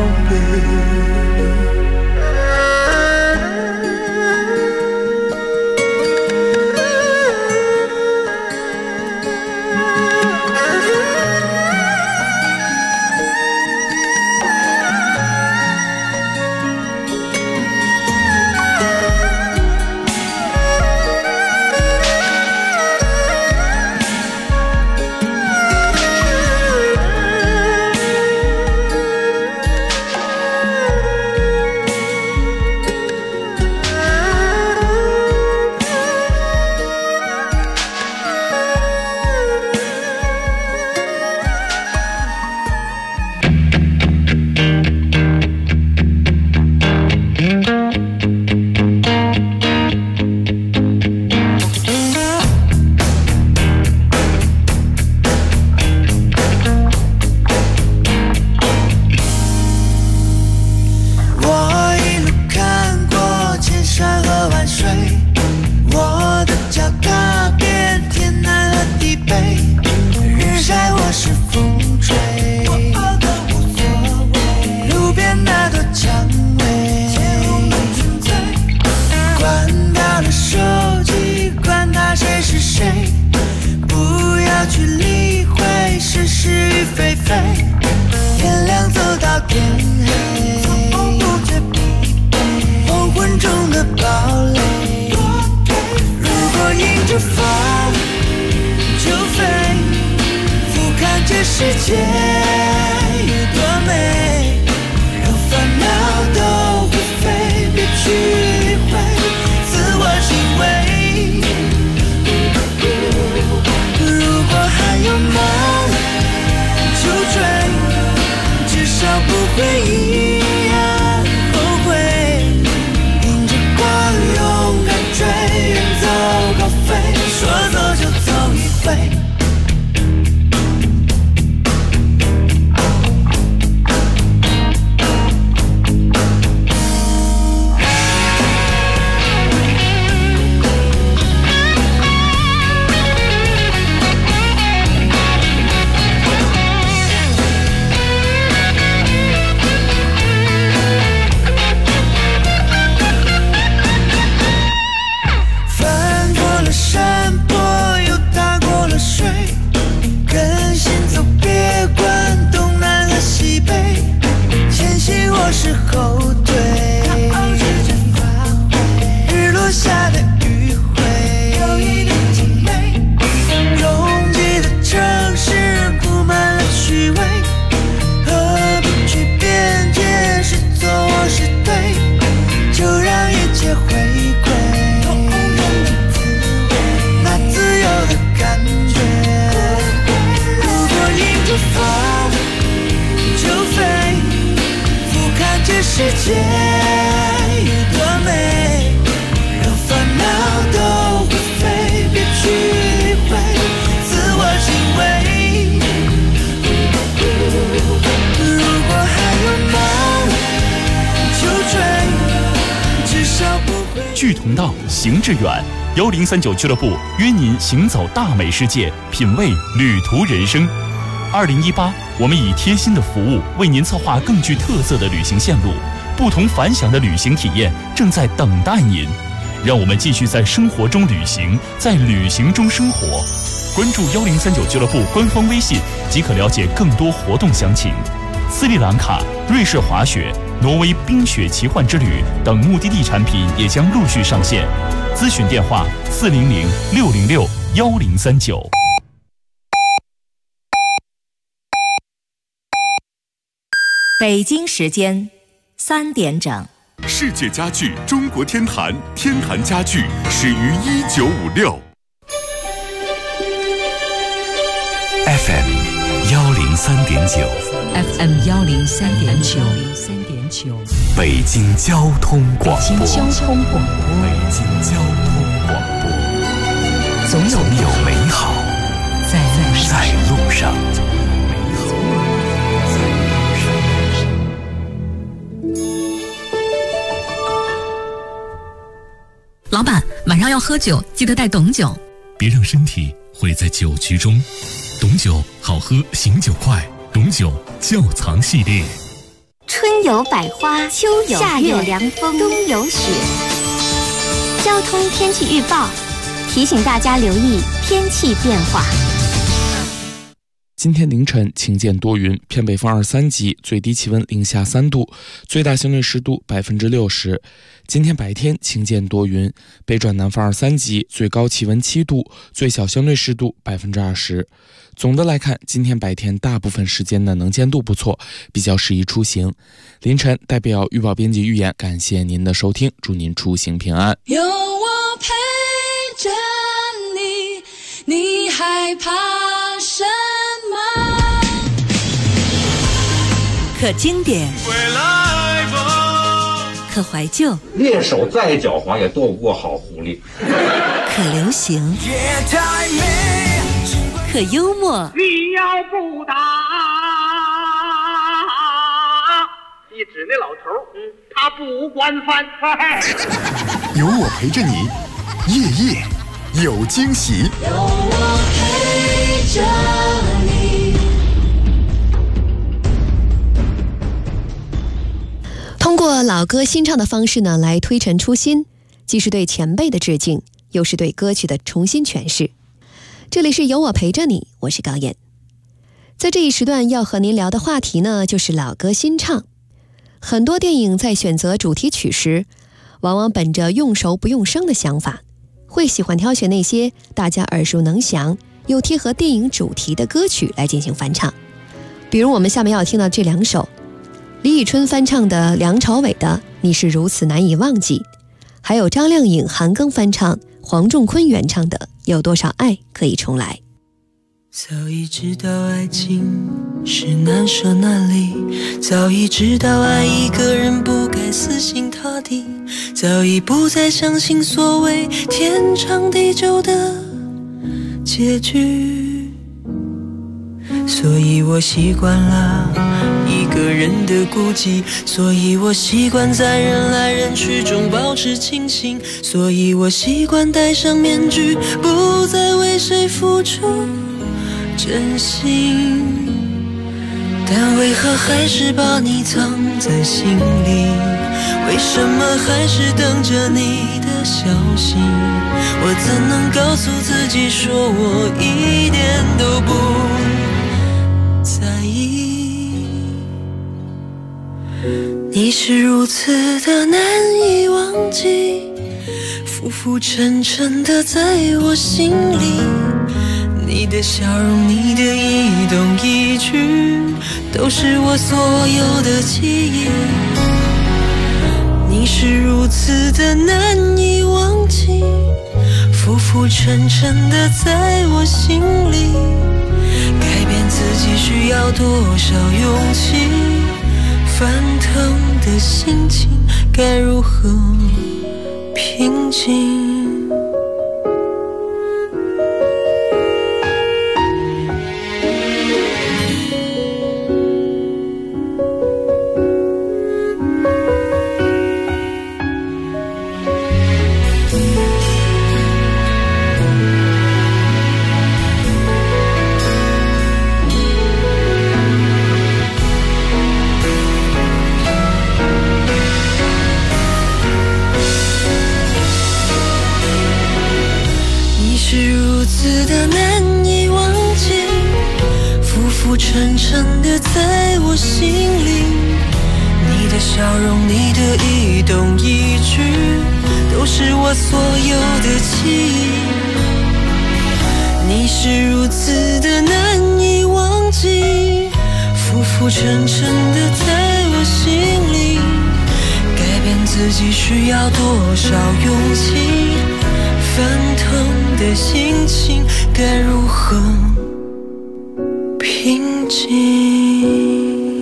悲。 迎着风就飞，俯瞰这世界有多美，让烦恼都会飞，别去理会自我行为。如果还有梦就追，至少不会一样后悔。迎着光勇敢追，远走高飞，说走就走一回。是后退，日落下的余晖有一点甜美，拥挤的城市布满了虚伪，何必去辩解是错或是对，就让一切回归那自由的感觉。如果迎着风就飞，这世界有多美，让烦恼都会飞，别去理会自我行为。如果还有梦就追，至少不会。 剧同道，行致远。1039俱乐部约您行走大美世界，品味旅途人生。2018，我们以贴心的服务为您策划更具特色的旅行线路，不同凡响的旅行体验正在等待您。让我们继续在生活中旅行，在旅行中生活。关注1039俱乐部官方微信即可了解更多活动详情。斯里兰卡、瑞士滑雪、挪威冰雪奇幻之旅等目的地产品也将陆续上线。咨询电话400-606-1039。 北京时间3点整。 世界家具中国天坛，天坛家具始于1956。 FM 103.9 FM 103.9 北京交通广播。 北京交通广播。 北京交通广播。总有美好在路上。 老板，晚上要喝酒，记得带董酒。 别让身体毁在酒局中。董酒好喝，醒酒快。董酒窖藏系列。 春有百花，秋有夏有凉风，冬有雪。交通天气预报提醒大家留意天气变化。 今天凌晨晴间多云，偏北风2-3级，最低气温零下3度，最大相对湿度60%。今天白天晴间多云，北转南风2-3级，最高气温7度，最小相对湿度20%。总的来看，今天白天大部分时间的能见度不错，比较适宜出行。凌晨代表预报编辑预言，感谢您的收听，祝您出行平安。 有我陪着你，你害怕什么？ 可经典，可怀旧， 猎手再狡猾也斗不过好狐狸。 可流行，可幽默。 你要不打，一指那老头，他不惯犯。 有我陪着你，夜夜有惊喜。 有我陪着你。 通过老歌新唱的方式呢，来推陈出新，既是对前辈的致敬，又是对歌曲的重新诠释。这里是有我陪着你，我是高燕。在这一时段要和您聊的话题呢，就是老歌新唱。很多电影在选择主题曲时，往往本着用熟不用生的想法， 会喜欢挑选那些大家耳熟能详又贴合电影主题的歌曲来进行翻唱。比如我们下面要听到这2首，李宇春翻唱的梁朝伟的《你是如此难以忘记》，还有张靓颖、韩庚翻唱、黄仲坤原唱的《有多少爱可以重来》。 早已知道爱情是难舍难离，早已知道爱一个人不该死心塌地，早已不再相信所谓天长地久的结局，所以我习惯了一个人的孤寂，所以我习惯在人来人去中保持清醒，所以我习惯戴上面具，不再为谁付出真心，但为何还是把你藏在心里？为什么还是等着你的消息？我怎能告诉自己说我一点都不在意？你是如此的难以忘记，浮浮沉沉的在我心里，你的笑容，你的一动一举，都是我所有的记忆。你是如此的难以忘记，浮浮沉沉的在我心里，改变自己需要多少勇气？翻腾的心情该如何平静？沉沉的在我心里，你的笑容，你的一动一举，都是我所有的记忆。你是如此的难以忘记，浮浮沉沉的在我心里，改变自己需要多少勇气？翻腾的心情该如何平静？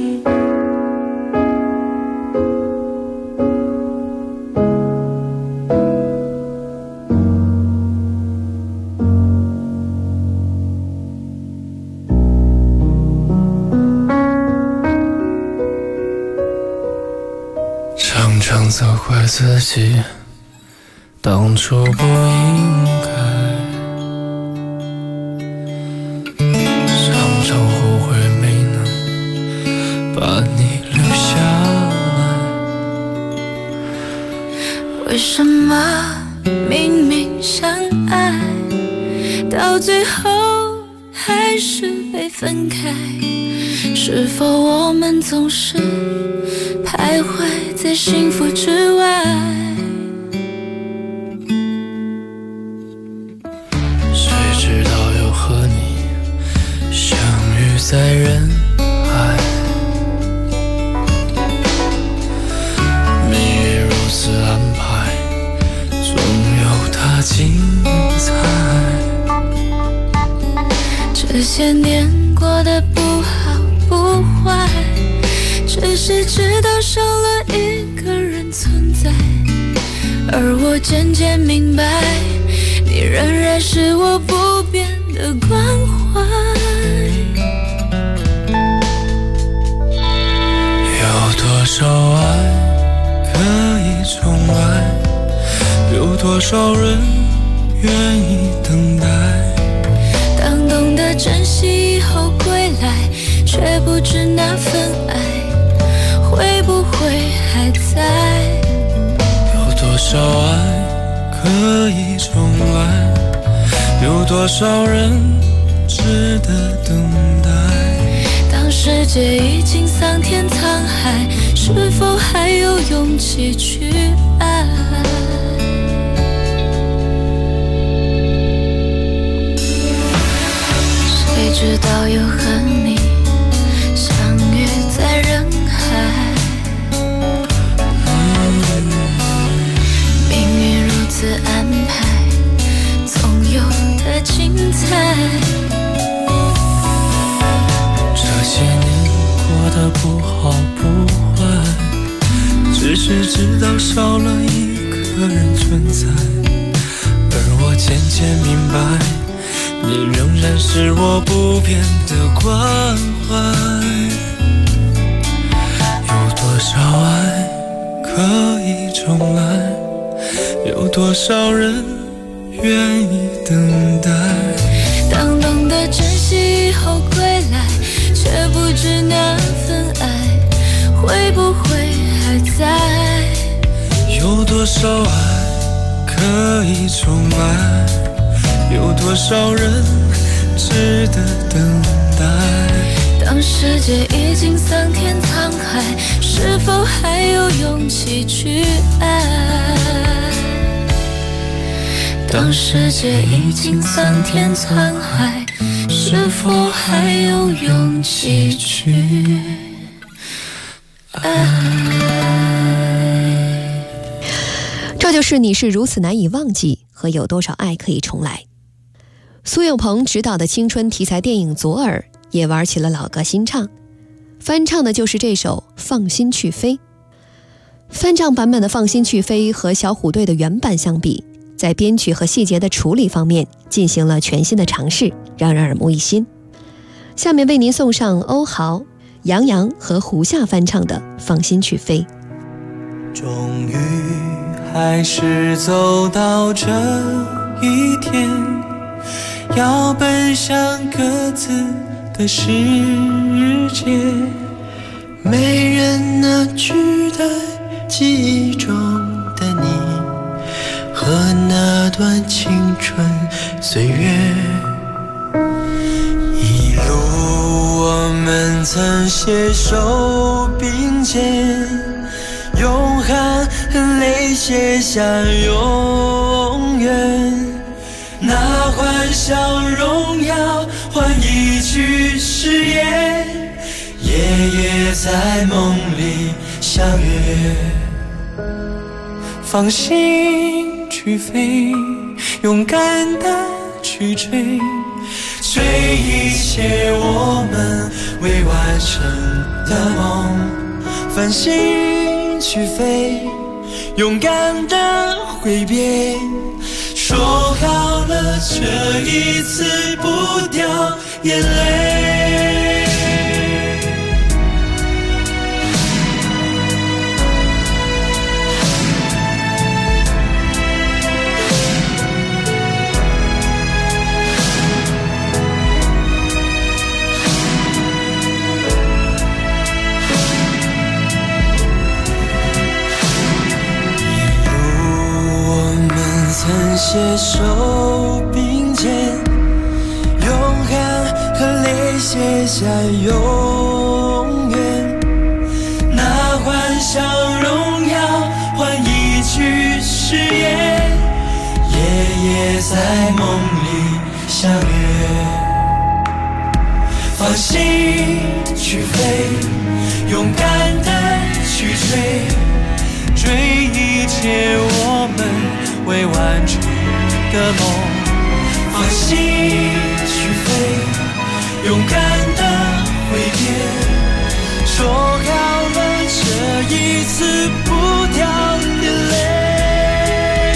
常常责怪自己当初不应该，常常后悔没能把你留下来。 为什么明明相爱，到最后还是被分开？是否我们总是徘徊在幸福之外？ 谁知道又和你相遇在人海，命运如此安排，总有它精彩。 这些年过得不好不坏，只是知道少了一个人存在，而我渐渐明白，你仍然是我不变的关怀。 有多少爱可以重来？有多少人愿意等待？ 当懂得珍惜以后归来，却不知那份爱会不会还在？ 有多少爱可以重来？有多少人值得等待？ 当世界已经桑田沧海，是否还有勇气去爱？ 有多少爱可以重来？有多少人值得等待？当世界已经桑田沧海，是否还有勇气去爱？有多少爱可以重来？有多少人值得等待？当世界已经桑田沧海，是否还有勇气去爱？有多少爱可以重来？有多少人值得等待？当世界已经桑田沧海，是否还有勇气去爱？ 知道又和你相遇在人海，命运如此安排，总有的精彩。 这些年过得不好不坏，只是知道少了一个人存在，而我渐渐明白，你仍然是我不变的关怀。有多少爱可以重来，有多少人愿意等待。 当懂得珍惜以后归来，却不知那份爱会不会还在。 有多少爱可以重来，有多少人值得等待。 当世界已经桑田沧海，是否还有勇气去爱？当世界已经桑田沧海，是否还有勇气去爱？ 这就是你是如此难以忘记和有多少爱可以重来。苏有朋执导的青春题材电影《左耳》也玩起了老歌新唱，翻唱的就是这首《放心去飞》。翻唱版本的《放心去飞》和小虎队的原版相比，在编曲和细节的处理方面进行了全新的尝试，让人耳目一新。下面为您送上欧豪、杨洋和胡夏翻唱的《放心去飞》。 终于还是走到这一天，要奔向各自的世界，没人能取代记忆中的你和那段青春岁月。一路我们曾携手并肩，用汗和泪写下永远，那欢笑荣耀换一曲誓言，夜夜在梦里相约。放心去飞，勇敢地去追，追一切我们未完成的梦。放心去飞，勇敢地挥别，说好了这一次不掉眼泪。曾携手并肩，用汗和泪写下永远，那欢笑荣耀换一曲誓言，夜夜在梦里相约。放心去飞，勇敢地去追，追一切我们未完成的梦。放心去飞，勇敢地挥别，说好了这一次不掉眼泪。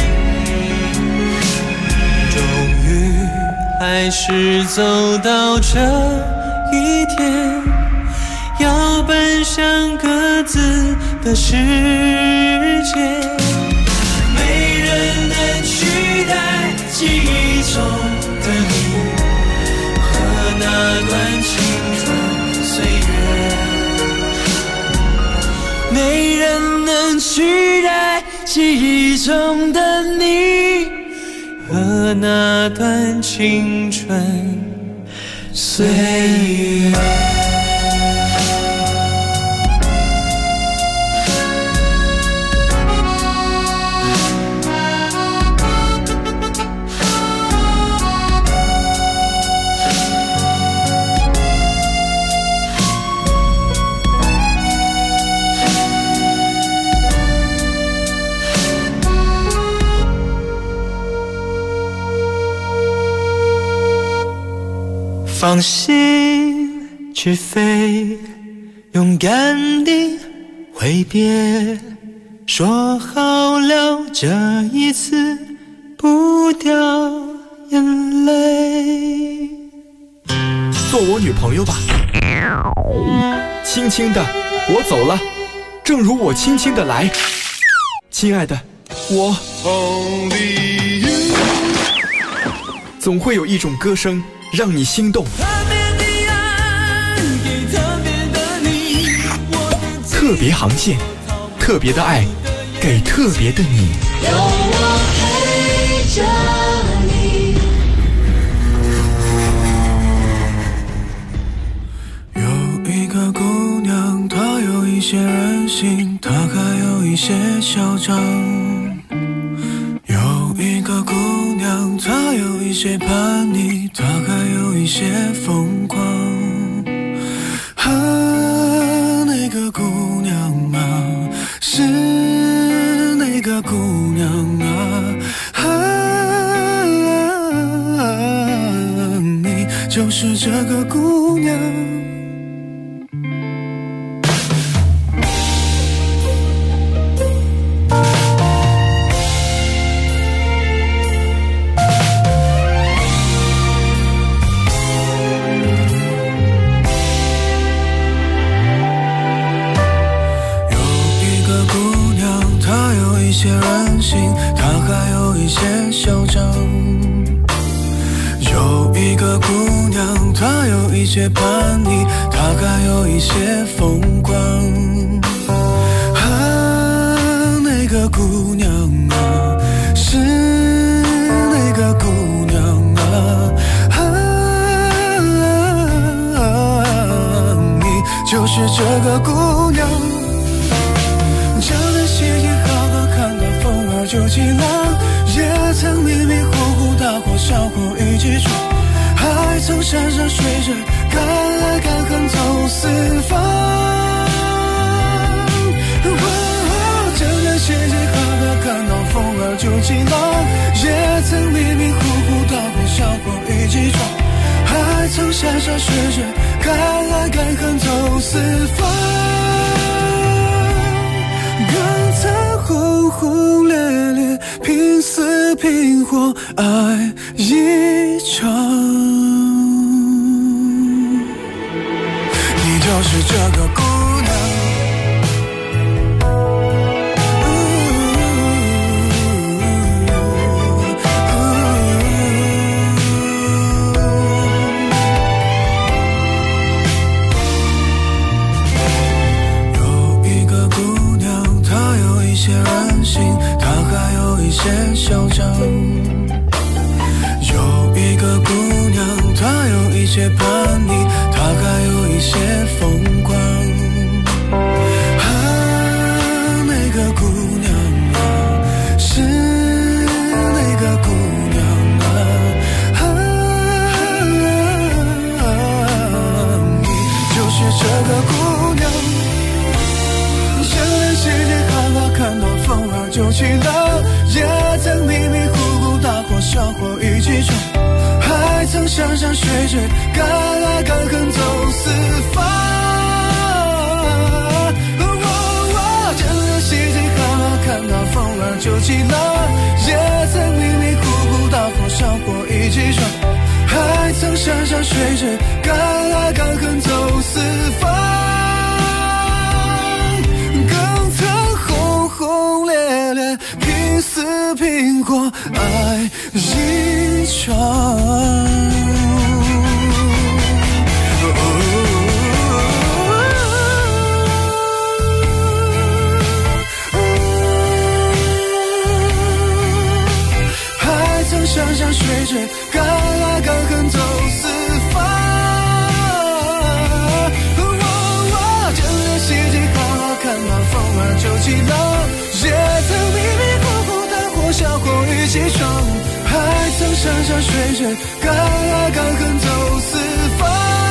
终于还是走到这一天，要奔向各自的世界，取代记忆中的你和那段青春岁月，没人能取代记忆中的你和那段青春岁月。 放心去飞，勇敢地挥别，说好了这一次不掉眼泪。 做我女朋友吧，轻轻的我走了，正如我轻轻的来。亲爱的，我总会有一种歌声让你心动。特别航线，特别的爱，给特别的你。 有我陪着你。 有一个姑娘，她有一些任性，她还有一些嚣张。有一个姑娘，她有一些叛逆，她还有一些疯狂。那个姑娘啊，是那个姑娘啊，你就是这个姑娘。一些任性，她还有一些嚣张。有一个姑娘，她有一些叛逆，她还有一些疯狂。那个姑娘啊，是那个姑娘啊，你就是这个姑娘。这段时间看到风儿就起浪，也曾迷迷糊糊大火小火一起闯，还曾山山水水敢爱敢恨走四方。这段时间看到风儿就起浪，也曾迷迷糊糊大火小火一起闯，还曾山山水水敢爱敢恨走四方。更曾轰轰烈烈，拼死拼活爱一场。你就是这个姑娘。一些任性，她还有一些嚣张。有一个姑娘，她有一些叛逆，她还有一些疯狂。那个姑娘啊，是那个姑娘啊，你就是这个姑娘。看到风儿就起浪，也曾迷迷糊糊大火小火一起闯，还曾山山水水敢爱敢恨走四方。这段时间看到风儿就起浪，也曾迷迷糊糊大火小火一起闯，还曾山山水水敢爱敢恨走四方。轰烈烈，拼死拼活爱一场。还曾山山水水敢爱敢恨走四方。这段时间看到风儿就起浪，也曾迷迷糊糊大火小火一起闯，还曾山山水水敢爱敢恨走四方。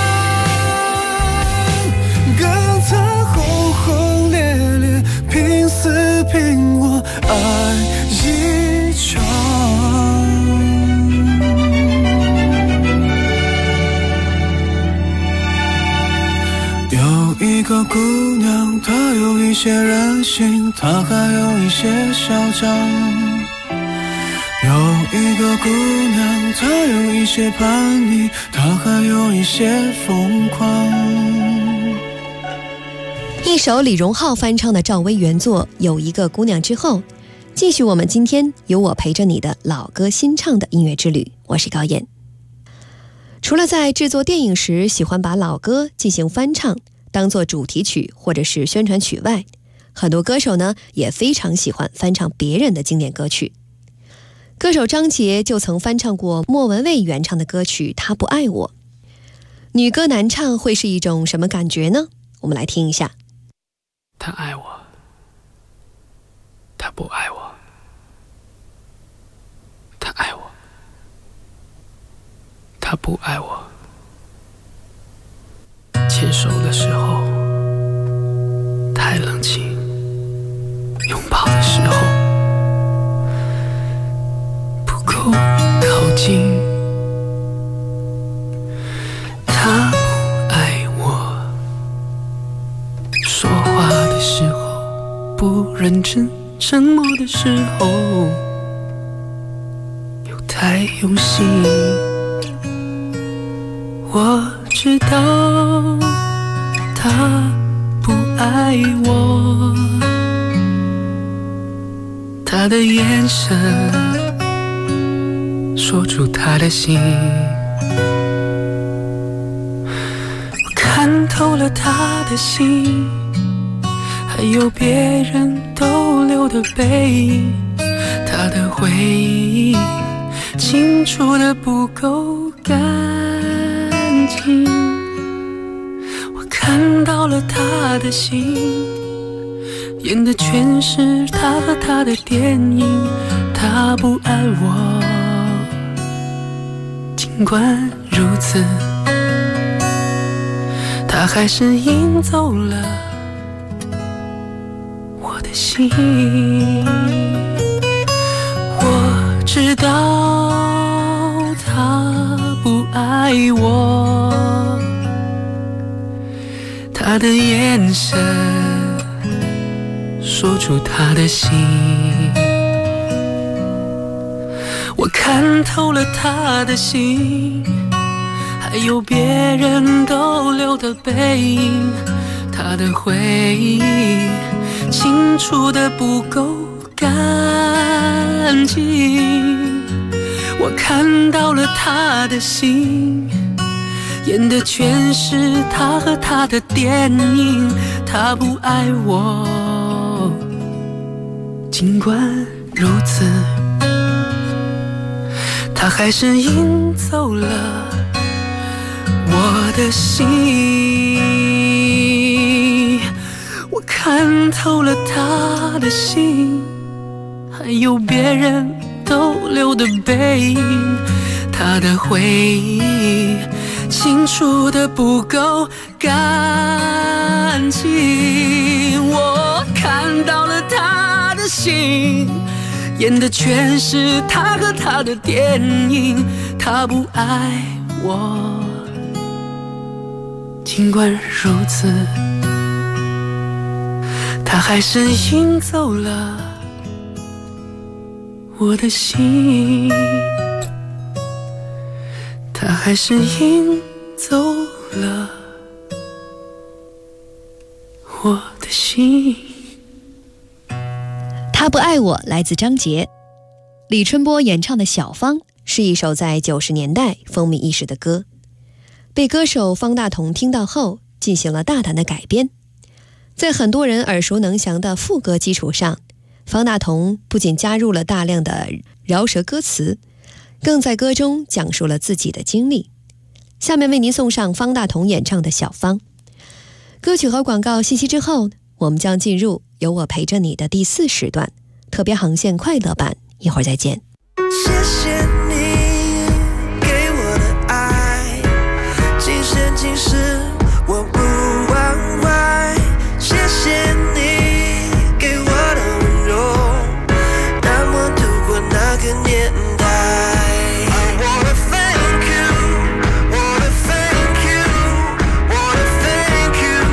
更曾轰轰烈烈，拼死拼活爱一场。 有一个姑娘，她有一些任性，她还有一些嚣张。有一个姑娘，她有一些叛逆，她还有一些疯狂。 一首李荣浩翻唱的赵薇原作《有一个姑娘》之后，继续我们今天有我陪着你的老歌新唱的音乐之旅。我是高燕。除了在制作电影时喜欢把老歌进行翻唱，当作主题曲或者是宣传曲外，很多歌手呢也非常喜欢翻唱别人的经典歌曲。歌手张杰就曾翻唱过莫文蔚原唱的歌曲《他不爱我》。女歌男唱会是一种什么感觉呢？我们来听一下。 他爱我，他不爱我，他爱我，他不爱我。牵手的时候太冷清，拥抱的时候不够靠近。他不爱我，说话的时候不认真，沉默的时候又太用心。我知道他不爱我，他的眼神说出他的心。我看透了他的心，还有别人逗留的背影，他的回忆清楚的不够干净。我看到了他的心，演的全是他和他的电影。他不爱我，尽管如此，他还是赢走了我的心。我知道他不爱我，他的眼神说出他的心。我看透了他的心，还有别人逗留的背影。他的回忆清楚的不够干净。我看到了他的心，演的全是他和他的电影。他不爱我，尽管如此，他还是赢走了我的心。我看透了他的心，还有别人逗留的背影。他的回忆清楚的不够干净。我看到了他的心，演的全是他和他的电影。他不爱我，尽管如此，他还是赢走了我的心。他还是赢走了我的心。 他不爱我来自张杰。李春波演唱的《小芳》是一首在90年代风靡一时的歌，被歌手方大同听到后进行了大胆的改编。在很多人耳熟能详的副歌基础上，方大同不仅加入了大量的饶舌歌词，更在歌中讲述了自己的经历。下面为您送上方大同演唱的《小芳》。歌曲和广告信息之后，我们将进入有我陪着你的第4时段特别航线快乐版，一会儿再见。 谢谢你给我的爱，今生今世我不忘怀。谢谢你给我的温柔，让我度过那个年代。I wanna thank you, wanna thank you, wanna thank you,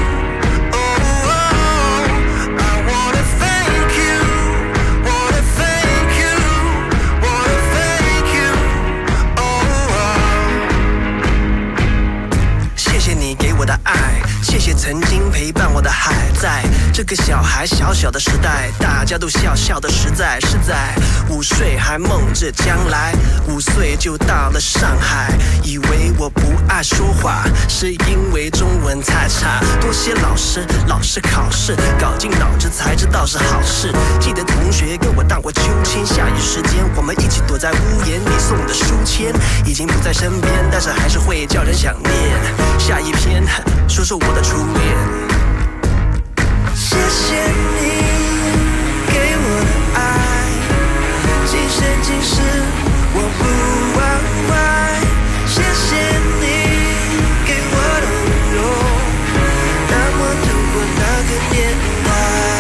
谢曾经陪伴我的海，在这个小孩小小的时代，大家都笑笑的实在。5岁还梦着将来，5岁就到了上海，以为我不爱说话，是因为中文太差。多谢老师考试，搞进脑子才知道是好事。记得同学跟我荡过秋千，下雨时间我们一起躲在屋檐里送的书签，已经不在身边，但是还是会叫人想念。下一篇说说我的初恋。谢谢你给我的爱，今生今世我不忘怀。谢谢你给我的温柔，让我度过那个年代。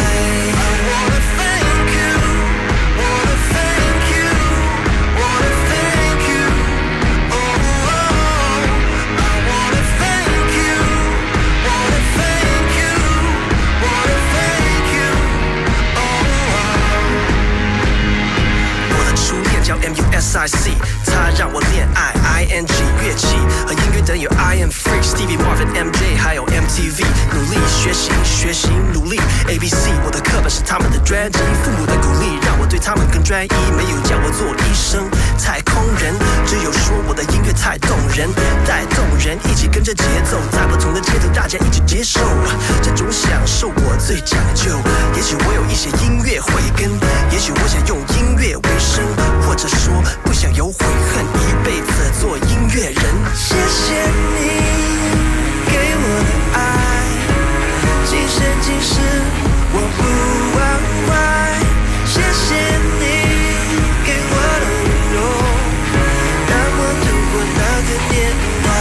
叫 MUSIC， 他让我恋爱 ING 乐器和音乐等有 I am free Stevie Marvin MJ 还有 MTV， 努力学习努力 ABC， 我的课本是他们的专辑，父母的鼓励让我对他们更专一，没有叫我做医生太空人，只有说我的音乐太动人，带动人一起跟着节奏，在不同的街头大家一起接受，这种享受我最讲究。也许我有一些音乐慧根，也许我想用音乐为生，或者说不想有悔恨，一辈子做音乐人。谢谢你给我的爱，今生今世我不忘怀。谢谢你给我的温柔，让我度过那个年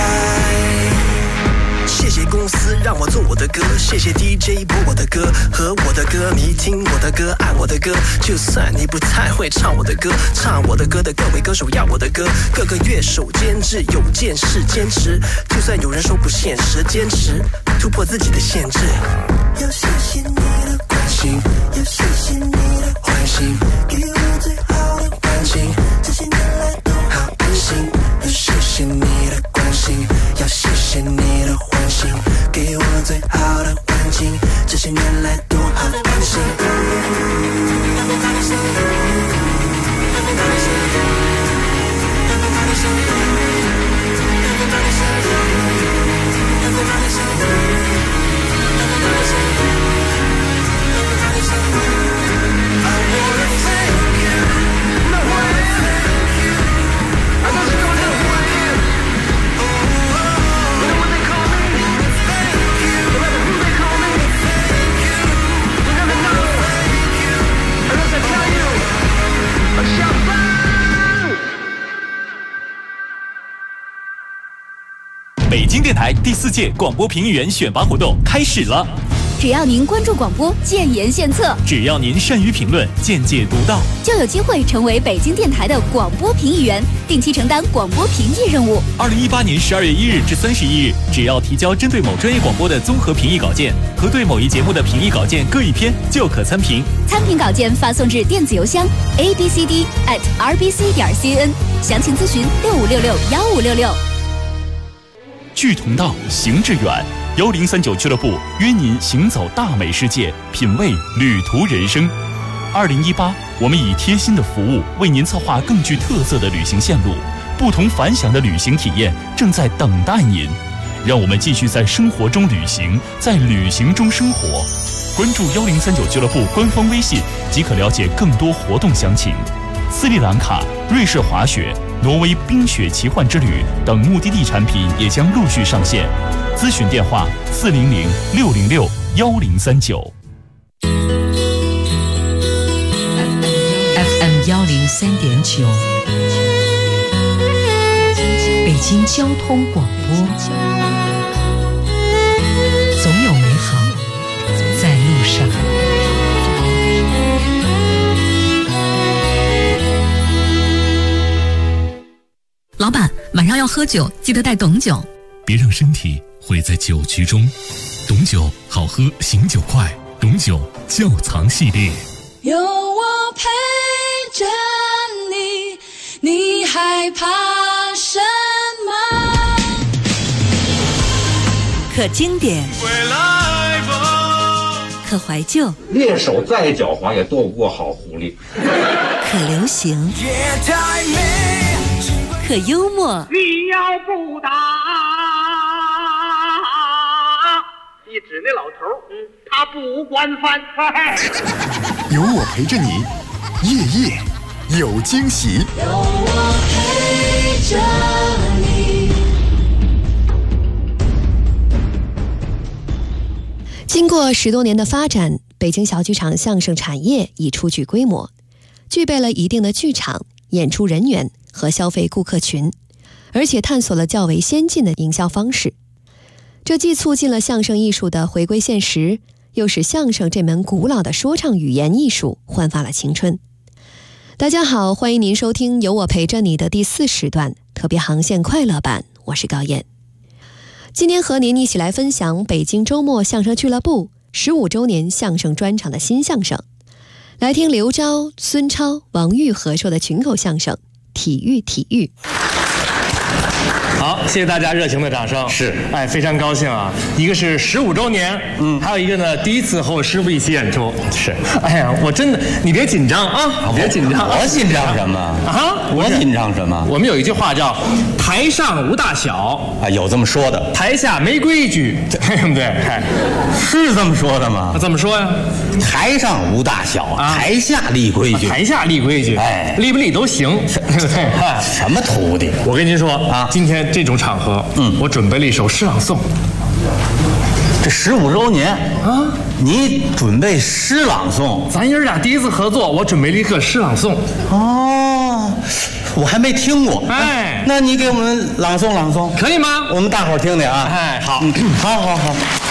代。谢谢公司让我做我的歌，谢谢 DJ 播我的歌和我的歌迷听我的歌爱我的歌，就算你不太会唱我的歌，唱我的歌的各位歌手要我的歌，各个乐手监制有件事坚持，就算有人说不现实，坚持突破自己的限制。要谢谢你的关心，要谢谢你的关心，给我最好的感情，这些年来都好安心。要谢谢你的关心，要谢谢你的关心，给我最好的环境，这些年来都好安心。 北京电台第4届广播评议员选拔活动开始了。 只要您关注广播，建言献策； 只要您善于评论，见解独到， 就有机会成为北京电台的广播评议员，定期承担广播评议任务。 2018年12月1日至31日，只要提交针对某专业广播的综合评议稿件和对某一节目的评议稿件各1篇，就可参评。 参评稿件发送至电子邮箱 abcd@rbc.cn， 详情咨询65661566。 志同道，行致远。1039俱乐部约您行走大美世界，品味旅途人生。2018，我们以贴心的服务为您策划更具特色的旅行线路，不同凡响的旅行体验正在等待您。让我们继续在生活中旅行，在旅行中生活。关注1039俱乐部官方微信即可了解更多活动详情。斯里兰卡、瑞士滑雪、挪威冰雪奇幻之旅等目的地产品也将陆续上线。咨询电话400-606-1039。 FM 103.9，北京交通广播，总有美好在路上。 老板，晚上要喝酒，记得带董酒。 别让身体毁在酒局中。董酒好喝，醒酒快。董酒窖藏系列。 有我陪着你，你害怕什么？ 可经典， 归来吧。 可怀旧， 猎手再狡猾也斗不过好狐狸。 可流行，可幽默。 你要不打，一指那老头，他不管饭。 有我陪着你，夜夜有惊喜。 有我陪着你。 经过10多年的发展，北京小剧场相声产业已初具规模，具备了一定的剧场、演出人员和消费顾客群，而且探索了较为先进的营销方式。这既促进了相声艺术的回归现实，又使相声这门古老的说唱语言艺术焕发了青春。大家好，欢迎您收听由我陪着你的第4时段特别航线快乐版，我是高燕。今天和您一起来分享北京周末相声俱乐部15周年相声专场的新相声，来听刘钊、孙超、王玉合说的群口相声《体育体育》。 好，谢谢大家热情的掌声。是，非常高兴啊！一个是15周年，还有一个呢，第一次和我师傅一起演出。是，我真的，你别紧张啊，别紧张。 我紧张什么啊？我紧张什么？ 我们有一句话叫“台上无大小”， 有这么说的。 台下没规矩，对不对？ 是这么说的吗？ 怎么说呀？ 台上无大小，台下立规矩。 台下立规矩，立不立都行，对不对？ 什么徒弟？ 我跟您说啊，今天这种场合，我准备了一首诗朗诵。 这15周年啊，你准备诗朗诵？ 咱爷俩第一次合作，我准备了一个诗朗诵。 哦，我还没听过。那你给我们朗诵朗诵， 可以吗？ 我们大伙儿听听啊。 好， 好。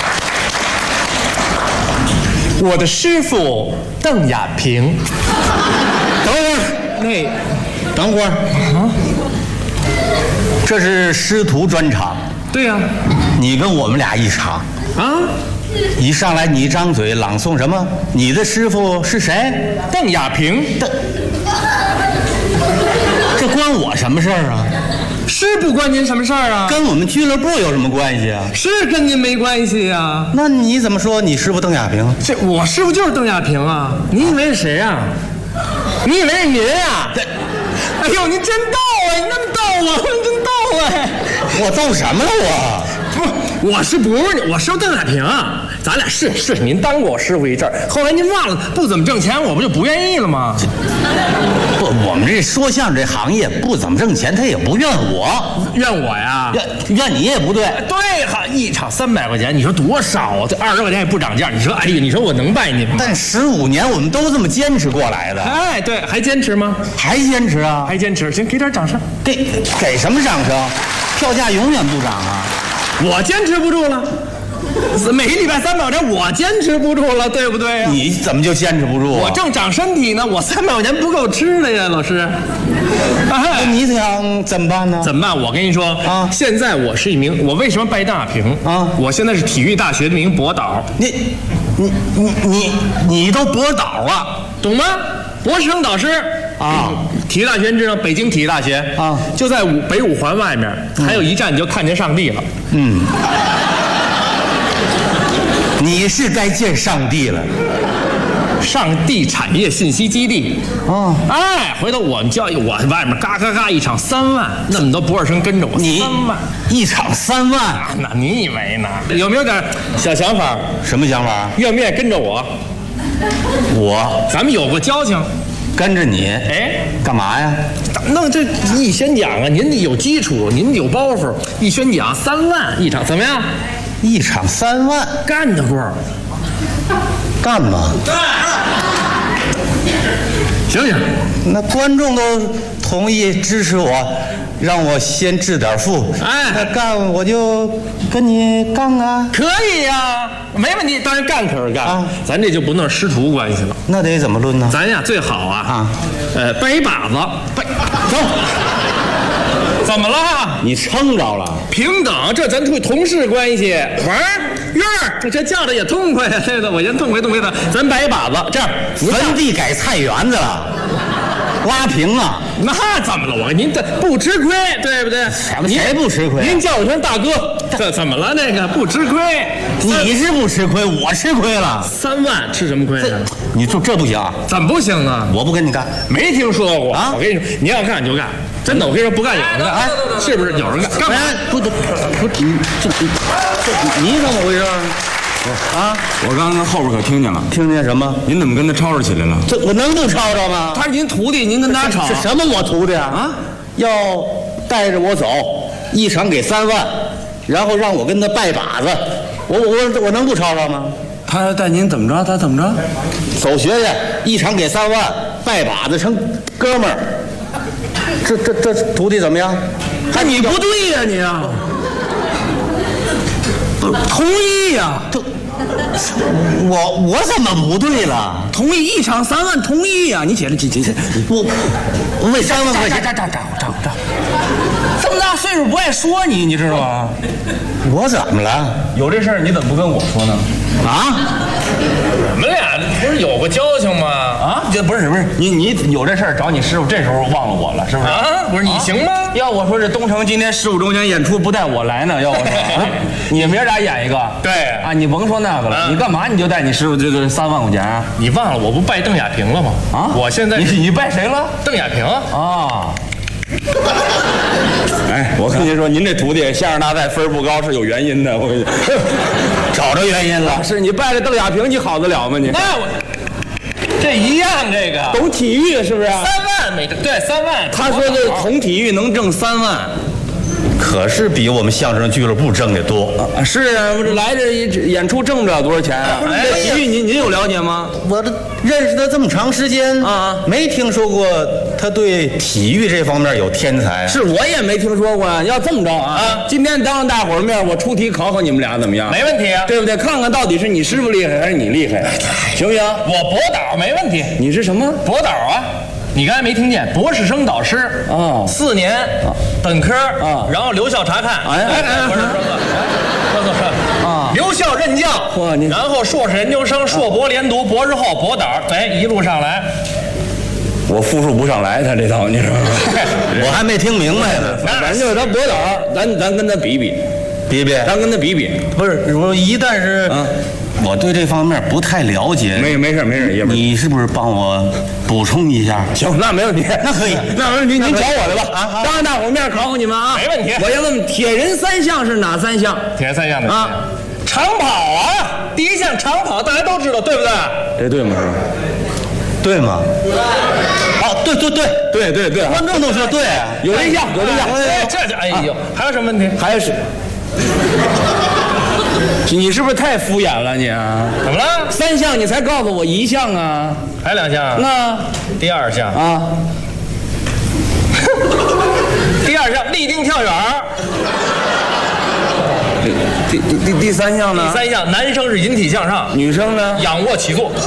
我的师傅邓亚萍。 等会儿，等会儿啊。这是师徒专场。 对呀， 你跟我们俩一场啊！ 一上来你一张嘴朗诵什么？你的师傅是谁？ 邓亚萍。 这关我什么事儿啊？ 是不关您什么事儿啊？ 跟我们俱乐部有什么关系啊？ 是跟您没关系啊。 那你怎么说你师傅邓亚萍？ 这我师傅就是邓亚萍啊！你以为是谁啊？你以为是您啊？哎呦，您真逗啊！你那么逗啊！你真逗哎！ 我逗什么了我？ 不，我是不是我师傅邓亚萍啊？咱俩是您当过我师傅一阵儿，后来您忘了不怎么挣钱，我不就不愿意了吗？ 不，我们这说相声这行业不怎么挣钱，他也不怨我， 怨我呀？ 怨你也不对。 对哈，一场300块钱，你说多少啊？这20块钱也不涨价，你说哎呀，你说我能拜你吗？ 但15年我们都这么坚持过来的。 对，还坚持吗？ 还坚持啊？ 还坚持？行，给点掌声。 给什么掌声？票价永远不涨啊！ 我坚持不住了。每个礼拜300块钱，我坚持不住了，对不对呀？ 你怎么就坚持不住啊？ 我正长身体呢，我300块钱不够吃的呀，老师。 那你想怎么办呢？ 怎么办？我跟你说啊，现在我是我为什么拜邓亚萍啊？我现在是体育大学的一名博导。 你都博导了， 懂吗？博士生导师啊，体育大学你知道，北京体育大学啊，就在北5环外面，还有一站你就看见上帝了。 你是该见上帝了。 上帝产业信息基地啊！回头我们教育我外面嘎一场3万，那么多博士生跟着我，3万一场3万， 那你以为呢？有没有点小想法？ 什么想法？ 愿不愿意跟着我？咱们有过交情， 跟着你，干嘛呀？ 弄这一宣讲啊，您得有基础，您有包袱，一宣讲3万一场，怎么样？ 一场3万， 干得过？ 干吗？ 行， 那观众都同意支持我，让我先致点富。那干我就跟你干啊。 可以呀，没问题，当然干可是干啊。咱这就不弄师徒关系了。 那得怎么论呢？ 咱呀最好啊，拜一把子，走。怎么了？ 你撑着了？ 平等，这咱处同事关系，玩院儿，这叫的也痛快呀！对的，我先痛快的，咱摆一把子，这样坟地改菜园子了。 拉平啊！ 那怎么了？我您这不吃亏，对不对？ 谁不吃亏？ 您叫我声大哥，这怎么了？那个不吃亏， 你是不吃亏，我吃亏了。 3万吃什么亏啊？ 你这不行啊！ 怎么不行啊？ 我不跟你干， 没听说过啊！ 我跟你说，你要干你就干，真的，我跟你说不干有人干，哎，是不是有人干？干嘛？ 不，你怎么回事？啊！ 我刚刚后边可听见了， 听见什么？ 您怎么跟他吵吵起来了？ 这我能不吵吵吗？ 他是您徒弟，您跟他吵是什么？我徒弟啊？要带着我走，一场给3万，然后让我跟他拜把子，我能不吵吵吗？ 他带您怎么着？他怎么着？ 走学去，一场给3万，拜把子成哥们儿。这徒弟怎么样？ 还你不对呀，你啊！同意呀！ 我怎么不对了？ 同意一场3万，同意呀！你起来， 我为3万块钱， 这么大岁数不爱说你知道吗？ 我怎么了？ 有这事儿你怎么不跟我说呢？ 啊？我们俩不是有过交情吗？ 啊？这不是你有这事儿找你师傅，这时候忘了我了，是不是？ 啊？不是你行吗？ 要我说这东城今天15周年演出不带我来呢，要我说，你明儿俩演一个。 对啊，你甭说那个了，你干嘛你就带你师傅这个3万块钱啊？ 你忘了我不拜邓亚萍了吗？啊，我现在你拜谁了？ 邓亚萍啊。哎，我跟您说，您这徒弟相声大赛分不高是有原因的，我跟你找着原因了。 是你拜了邓亚萍，你好得了吗你？ 那我这一样，这个懂体育是不是？3 万每对3万。 他说这懂体育能挣3万。 可是比我们相声俱乐部挣得多啊！是啊，我这来这演出挣不了多少钱啊！这体育您有了解吗？ 我这认识他这么长时间啊，没听说过他对体育这方面有天才。 是我也没听说过。要这么着啊，今天当着大伙儿面，我出题考考你们俩怎么样？ 没问题啊， 对不对？看看到底是你师傅厉害还是你厉害，行不行？ 我博导没问题。 你是什么博导啊？你刚才没听见？博士生导师啊，4年本科啊，然后留校察看。哎，博士生啊，留校任教。然后硕士研究生、硕博连读、博士后、博导，哎，一路上来。 我复述不上来他这套，你知道吗？ 我还没听明白呢。 反正就是他博导，咱跟他比，咱跟他比。 不是，我一旦是我对这方面不太了解。 没事，爷们儿， 你是不是帮我补充一下？ 行，那没问题， 那可以， 那没问题，您找我来吧。啊，当着大伙面考考你们啊， 没问题。 我先问问，铁人3项是哪3项？ 铁人3项的啊，长跑啊，第1项长跑，大家都知道，对不对？ 这对吗？是吧？ 对吗？哦，对，观众都说对， 有这项。 哎呦，还有什么问题？ 还是。你是不是太敷衍了你啊？ 怎么了 ？3项你才告诉我1项啊？ 还2项？ 那第2项啊？ 第2项立定跳远。 第3项呢？ 第3项男生是引体向上， 女生呢？ 仰卧起坐。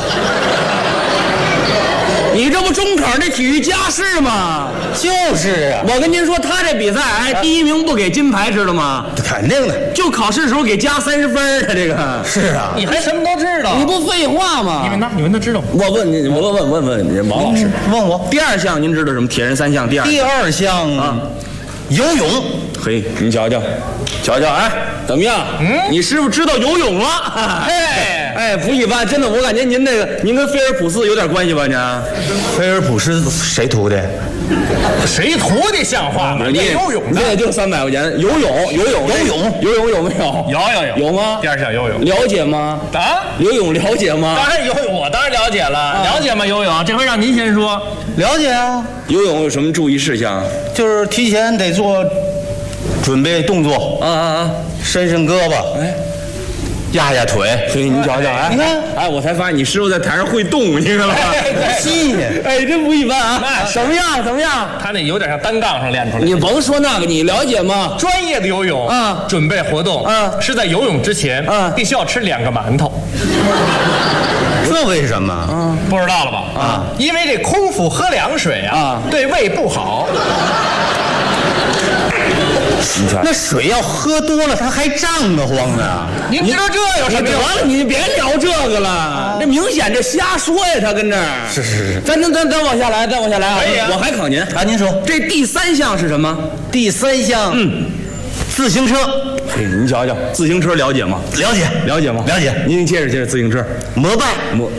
你这不中考那体育加试吗？ 就是啊！ 我跟您说，他这比赛，第1名不给金牌，知道吗？ 肯定的， 就考试时候给加30分的这个。 是啊， 你还什么都知道？ 你不废话吗？ 你问他知道吗？ 我问你，我问王老师， 问我第2项您知道什么？铁人3项第 2项啊，游泳。 嘿，您瞧瞧，哎，怎么样？你师傅知道游泳了？哎，不一般，真的，我感觉您跟菲尔普斯有点关系吧？您？ 菲尔普斯谁徒弟？ 谁徒弟像话吗？ 你游泳的，这也就300块钱。游泳有没有？有吗？ 第2项游泳， 了解吗？ 啊， 游泳了解吗？ 当然游泳，我当然了解了。了解吗？游泳，这回让您先说。 了解啊。 游泳有什么注意事项？ 就是提前得做准备动作伸胳膊，哎，压腿。 所以您瞧瞧， 你看， 哎，我才发现你师傅在台上会动，你知道吗？ 细， 哎，真不一般啊！怎么样？ 他那有点像单杠上练出来。 你甭说那个，你了解吗？ 专业的游泳准备活动是在游泳之前必须要吃2个馒头。 这为什么？ 不知道了吧？因为这空腹喝凉水对胃不好。 那水要喝多了，它还胀得慌呢。 您知道这有什么用？ 得了，你别聊这个了，这明显这瞎说呀，他跟这儿。 是， 咱往下来，再往下来啊！ 可以啊， 我还考您啊，您说这第3项是什么？ 第3项，自行车。 嘿，您瞧瞧，自行车了解吗？ 了解吗？ 了解。 您接着自行车， 摩拜，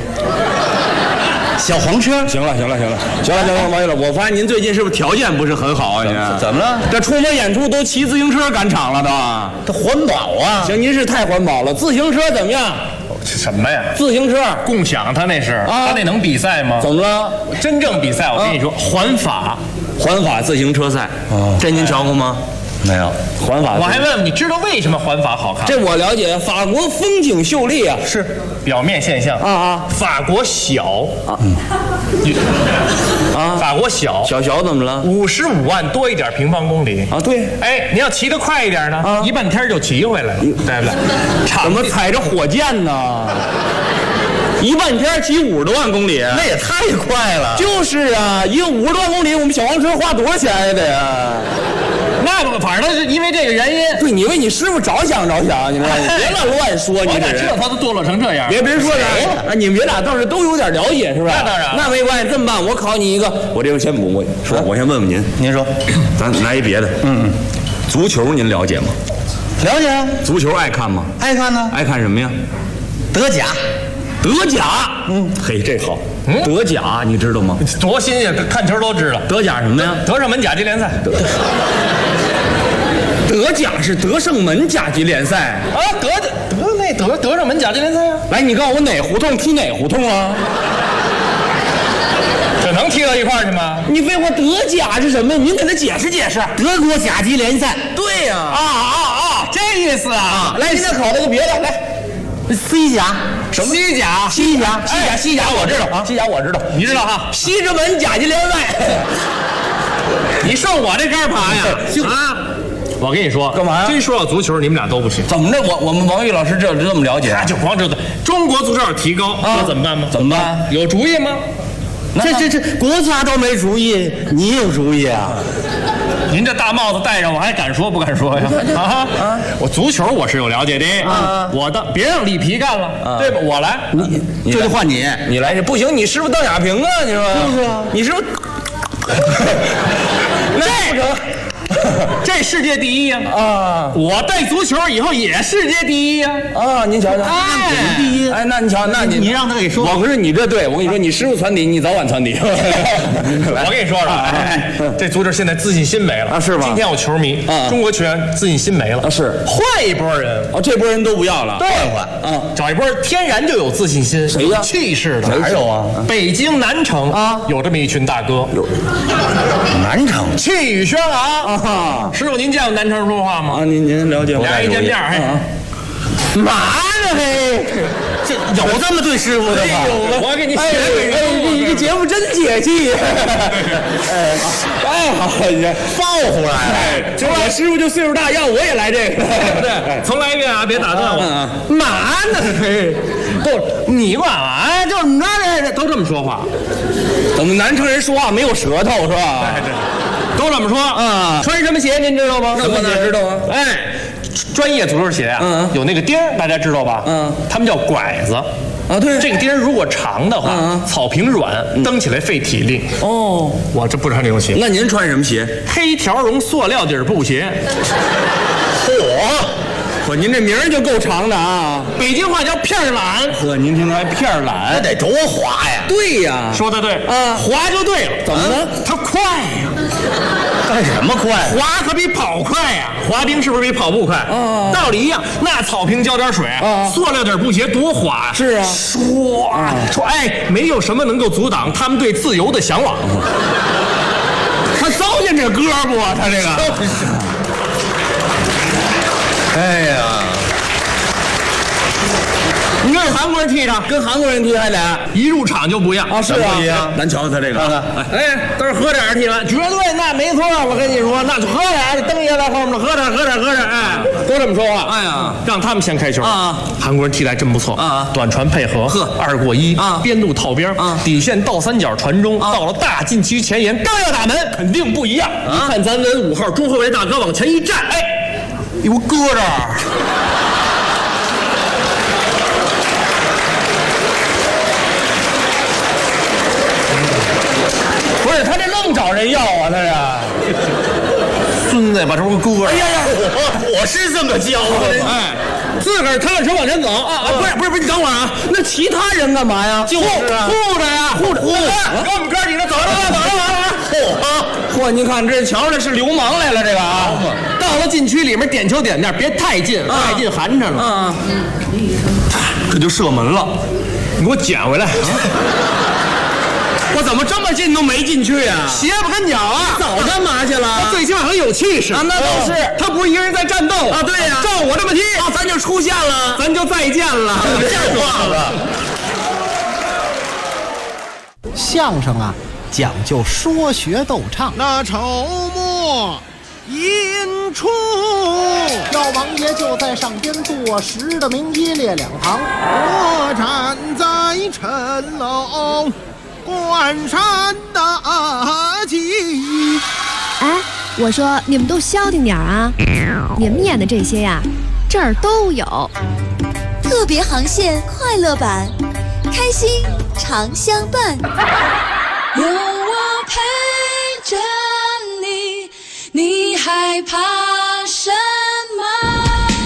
小黄车。 行了，王玉了，我发现您最近是不是条件不是很好啊？您怎么了？ 这出门演出都骑自行车赶场了都。 它环保啊！ 行，您是太环保了。自行车怎么样？ 什么呀？ 自行车共享，他那是他那能比赛吗？ 怎么了？ 真正比赛，我跟你说，环法自行车赛，这您瞧过吗？ 没有。 环法， 我还问你知道为什么环法好看？ 这我了解，法国风景秀丽啊， 是表面现象啊。 法国小法国小怎么了 ？55万多一点平方公里啊？对， 哎，你要骑得快一点呢，一半天就骑回来了，对不对？ 怎么踩着火箭呢？一半天骑50多万公里， 那也太快了。 就是啊，一个50多万公里，我们小黄车花多少钱呀？得呀。 那不，反正是因为这个原因。 对，你为你师傅着想，你知道吗？别乱说，你这知道他都堕落成这样。 别说啥，你们别俩倒是都有点了解，是不是？ 那当然。 那没关系，这么办，我考你一个，我这个先不说，我先问问您， 您说， 咱来一别的。足球您了解吗？ 了解啊。 足球爱看吗？ 爱看呢。 爱看什么呀？ 德甲。 嘿，这好。德甲你知道吗？ 多新鲜，看球都知道。 德甲什么呀？ 德胜门甲级联赛。 德甲是德胜门甲级联赛啊？德胜门甲级联赛啊！ 来，你告诉我哪胡同踢哪胡同啊？ 这能踢到一块儿去吗？ 你废话，德甲是什么？您给他解释解释。 德国甲级联赛。 对呀。 这意思啊！ 来，您再考那个别的来。 西甲。 什么西甲？ 西甲我知道啊，西甲我知道， 你知道哈？ 西直门甲级联赛。 你上我这杆爬呀？啊！我跟你说， 干嘛呀？ 真说到足球，你们俩都不行。 怎么的？我们王玉老师这么了解？ 他就光知道中国足球要提高，那怎么办吗？ 怎么办？ 有主意吗？ 这国家都没主意，你有主意啊？ 您这大帽子戴上，我还敢说不敢说呀？我足球我是有了解的我的别让里皮干了，对吧？我来， 你这就换你来，不行，你师傅邓亚萍啊，你说就是啊， 你师傅那不成。这世界第一啊！我带足球以后也世界第一啊！您瞧瞧， 第一， 那你瞧，那你让他给说， 我不是你这对，我跟你说，你师傅传底，你早晚传底。 我跟你说说，这足球现在自信心没了啊，是吧？ 今天有球迷，中国球员自信心没了是换一波人这波人都不要了， 换找一波天然就有自信心、 谁呀？ 气势的哪有啊？ 北京南城有这么一群大哥， 南城气宇轩昂。师傅，您见过南城说话吗？ 您了解吗？ 俩一见面， 嘛呢？嘿， 这有这么对师傅的吗？ 我给你学你这节目真解气！好，你报回来了。 我师傅就岁数大，要我也来这个。 对，重来一遍啊！别打断我啊！ 嘛呢？嘿， 不，你管啊？就那都这么说话。 怎么南城人说话没有舌头是吧？ 都这么说啊！穿什么鞋您知道吗？ 什么鞋知道啊？ 哎，专业足球鞋啊，有那个钉儿，大家知道吧？他们叫拐子啊。对， 这个钉儿如果长的话，草坪软，蹬起来费体力。我这不穿这种鞋。 那您穿什么鞋？ 黑条绒塑料底布鞋。 嚯！您这名儿就够长的啊！ 北京话叫片儿懒。 呵，您听来片儿懒， 那得多滑呀！ 对呀，说的对啊，滑就对了。 怎么了？ 它快呀！ 干什么快？ 滑可比跑快呀！滑冰是不是比跑步快？道理一样。那草坪浇点水，塑料底布鞋多滑呀！ 是啊， 说，没有什么能够阻挡他们对自由的向往。他糟践这歌不？他这个。 哎呀， 你跟韩国人踢上， 跟韩国人踢还得一入场就不一样啊！是啊，咱瞧瞧他这个， 都是喝点踢完，绝对那没错。我跟你说，那就喝点，蹬下来后面喝点， 多这么说话。 哎呀， 让他们先开球啊！ 韩国人踢得还真不错啊！ 短传配合，2过1啊，边路套边啊，底线倒三角传中，到了大禁区前沿，刚要打门，肯定不一样。一看咱文5号中后卫大哥往前一站，哎，有搁这儿。不是他这愣找人要啊，他是。孙子把这不搁。哎呀呀，我是这么教的。哎，自个儿踏实往前走啊！不是，你等会儿啊，那其他人干嘛呀？就是护着呀，护着。给我们哥几个走了。嚯！您看这瞧着是流氓来了，这个啊，到了禁区里面点球点那儿，别太近，太近寒碜了。啊，这就射门了，你给我捡回来。我怎么这么近都没进去啊？鞋不跟脚啊！早干嘛去了？他最起码很有气势啊！那倒是，他不是一个人在战斗啊！对呀，照我这么踢啊，咱就出现了，咱就再见了，这话了。 相声啊，讲究说学逗唱。 那筹末引出， 药王爷就在上边坐实的名医列两旁， 我站在城楼关山大吉。 哎，我说你们都消停点啊！你们演的这些呀，这儿都有。 特别航线快乐版，开心常相伴。 有我陪着你，你害怕什么？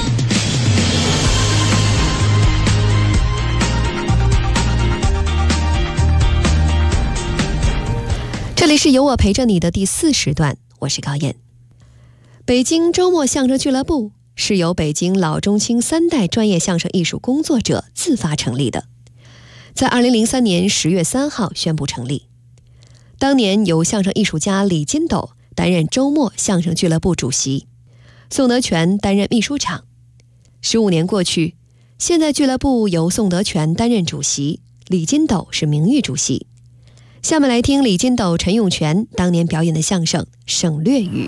这里是有我陪着你的第4时段，我是高燕。北京周末相声俱乐部是由北京老中青3代专业相声艺术工作者自发成立的，在2003年10月3号宣布成立。当年由相声艺术家李金斗担任周末相声俱乐部主席，宋德全担任秘书长。15年过去，现在俱乐部由宋德全担任主席，李金斗是名誉主席。下面来听李金斗、陈永泉当年表演的相声《省略语》。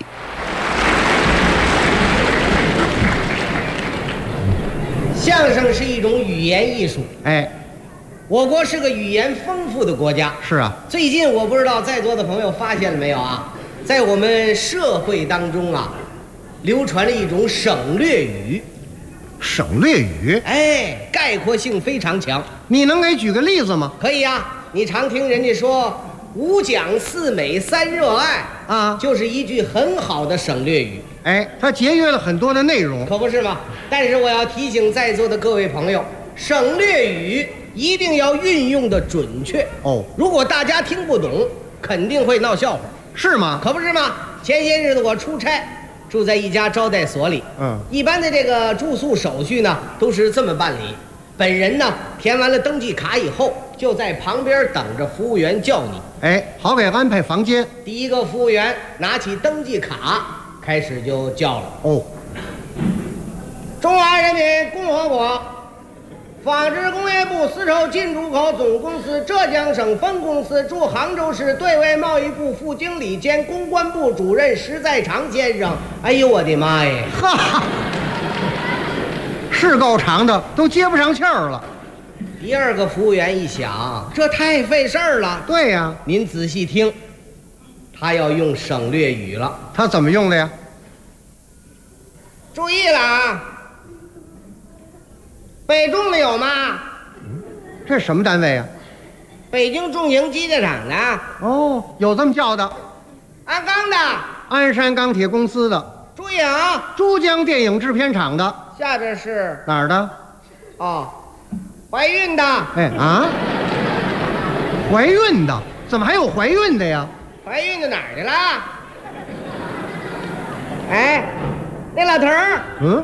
相声是一种语言艺术， 哎， 我国是个语言丰富的国家。 是啊， 最近我不知道在座的朋友发现了没有啊，在我们社会当中啊，流传了一种省略语。 省略语， 哎，概括性非常强。 你能给举个例子吗？ 可以呀，你常听人家说5讲4美3热爱啊，就是一句很好的省略语。 哎，它节约了很多的内容， 可不是吗？但是我要提醒在座的各位朋友，省略语一定要运用的准确哦。 如果大家听不懂，肯定会闹笑话， 是吗？ 可不是吗？前些日子我出差，住在一家招待所里。一般的这个住宿手续呢，都是这么办理。本人呢，填完了登记卡以后，就在旁边等着服务员叫你。 哎，好给安排房间。 第一个服务员拿起登记卡，开始就叫了。 哦， 中华人民共和国纺织工业部丝绸进出口总公司浙江省分公司驻杭州市对外贸易部副经理兼公关部主任石在长先生。哎呦我的妈呀！ 哈，是够长的，都接不上气儿了。 第二个服务员一想，这太费事儿了。 对呀， 您仔细听，他要用省略语了。 他怎么用的呀？ 注意了啊！北重的有吗？ 这什么单位呀？ 北京重型机械厂的。 哦，有这么叫的。 鞍钢的。 鞍山钢铁公司的。 注意啊！ 珠江电影制片厂的。 下边是哪儿的？ 哦，怀孕的。 哎啊，怀孕的？怎么还有怀孕的呀？ 怀孕的哪儿去了？哎，那老头儿。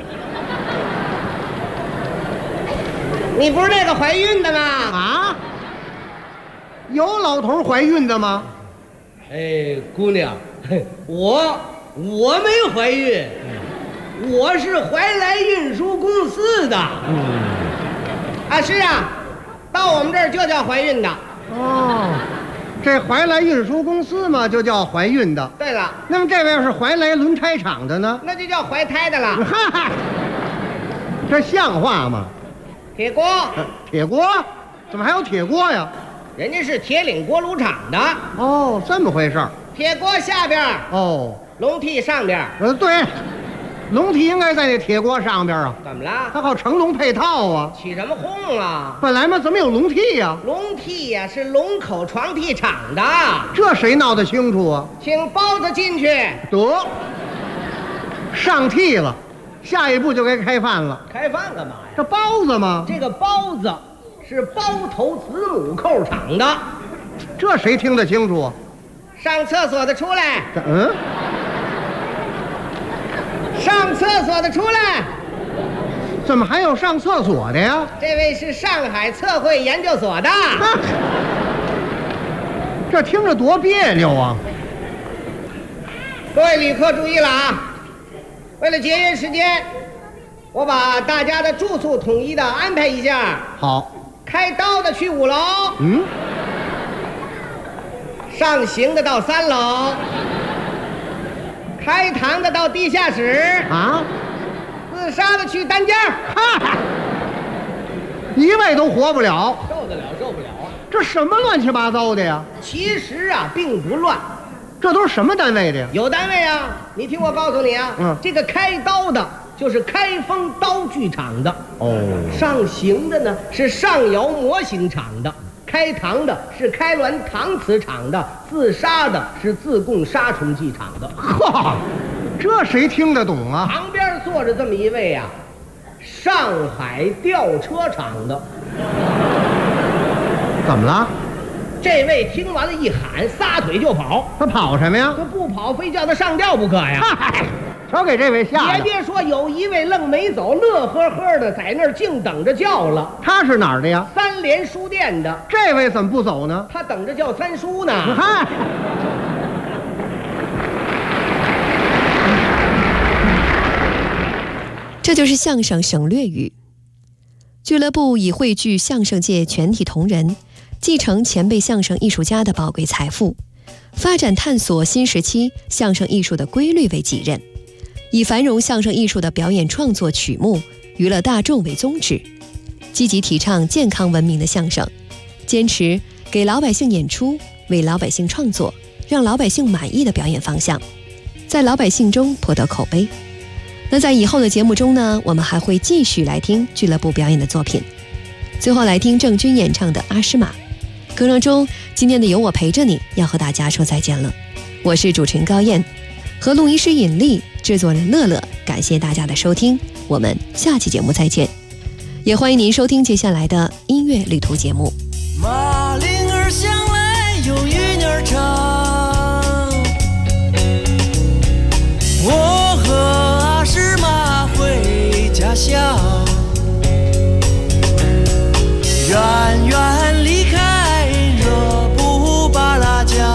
你不是那个怀孕的吗？ 啊？有老头怀孕的吗？ 哎，姑娘，我没怀孕，我是怀来运输公司的。啊，是啊，到我们这儿就叫怀孕的。 哦， 这怀来运输公司嘛，就叫怀孕的。 对了， 那么这位是怀来轮胎厂的呢？ 那就叫怀胎的了。 嗨，这像话吗？ 铁锅， 铁锅，怎么还有铁锅呀？ 人家是铁岭锅炉厂的。 哦，这么回事儿。 铁锅下边， 哦， 笼屉上边。 对，笼屉应该在那铁锅上边啊。 怎么了？ 它好成笼配套啊。 起什么哄啊？ 本来嘛，怎么有笼屉呀？ 笼屉呀，是龙口床屉厂的。 这谁闹得清楚啊？ 请包子进去。 得，上屉了，下一步就该开饭了。 开饭干嘛呀？ 这包子吗？ 这个包子是包头子母扣厂的。 这谁听得清楚啊？ 上厕所的出来。 嗯。 上厕所的出来。 怎么还有上厕所的呀？ 这位是上海测绘研究所的。 这听着多别扭啊！ 各位旅客注意了啊！为了节约时间，我把大家的住宿统一的安排一下。 好。 开刀的去5楼。 嗯。 上刑的到3楼。开膛的到地下室。 啊。 自杀的去单间。 哈，一位都活不了。 受得了，受不了啊！ 这什么乱七八糟的呀？ 其实啊，并不乱。 这都是什么单位的呀？ 有单位啊，你听我告诉你啊，这个开刀的就是开封刀具厂的。 哦。 上刑的呢是上窑模型厂的。开膛的是开滦搪瓷厂的，自杀的是自贡杀虫剂厂的。 呵，这谁听得懂啊？ 旁边坐着这么一位啊，上海吊车厂的。 怎么了？ 这位听完了一喊，撒腿就跑。 他跑什么呀？ 他不跑，非叫他上吊不可呀！ 嗨，瞧给这位吓的。 也别说，有一位愣没走，乐呵呵的在那儿净等着叫了。 他是哪儿的呀 ？3联书店的。 这位怎么不走呢？ 他等着叫三叔呢。 嗨， 这就是相声省略语。俱乐部以汇聚相声界全体同仁，继承前辈相声艺术家的宝贵财富，发展探索新时期相声艺术的规律为己任，以繁荣相声艺术的表演创作曲目、娱乐大众为宗旨，积极提倡健康文明的相声，坚持给老百姓演出、为老百姓创作、让老百姓满意的表演方向，在老百姓中颇得口碑。那在以后的节目中呢，我们还会继续来听俱乐部表演的作品。最后来听郑钧演唱的《阿诗玛》。歌声中，今天的有我陪着你要和大家说再见了。我是主持人高燕，和录音师尹丽，制作人乐乐，感谢大家的收听，我们下期节目再见。也欢迎您收听接下来的音乐旅途节目。 马铃儿响来有雨鸟唱，我和阿诗玛回家乡，远远离开热布巴拉家，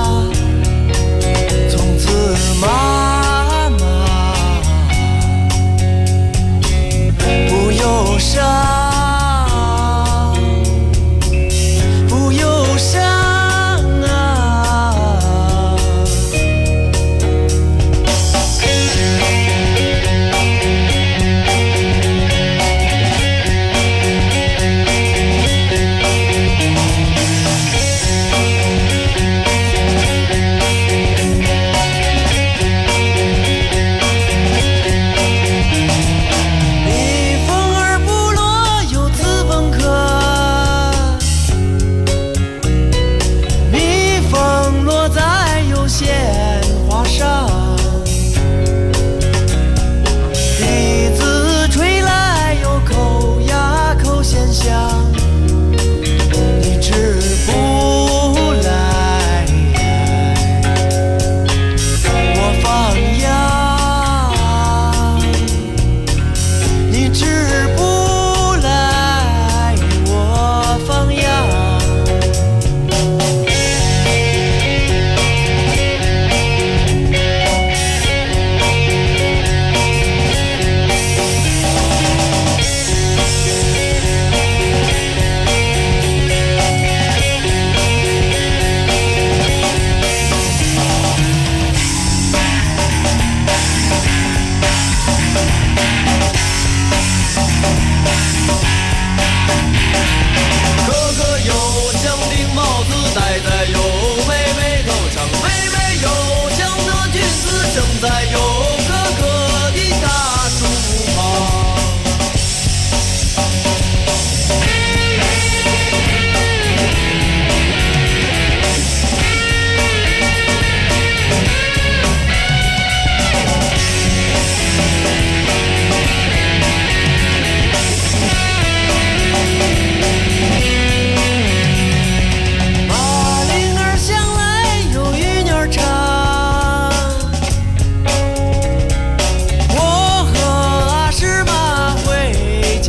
从此妈妈不忧伤。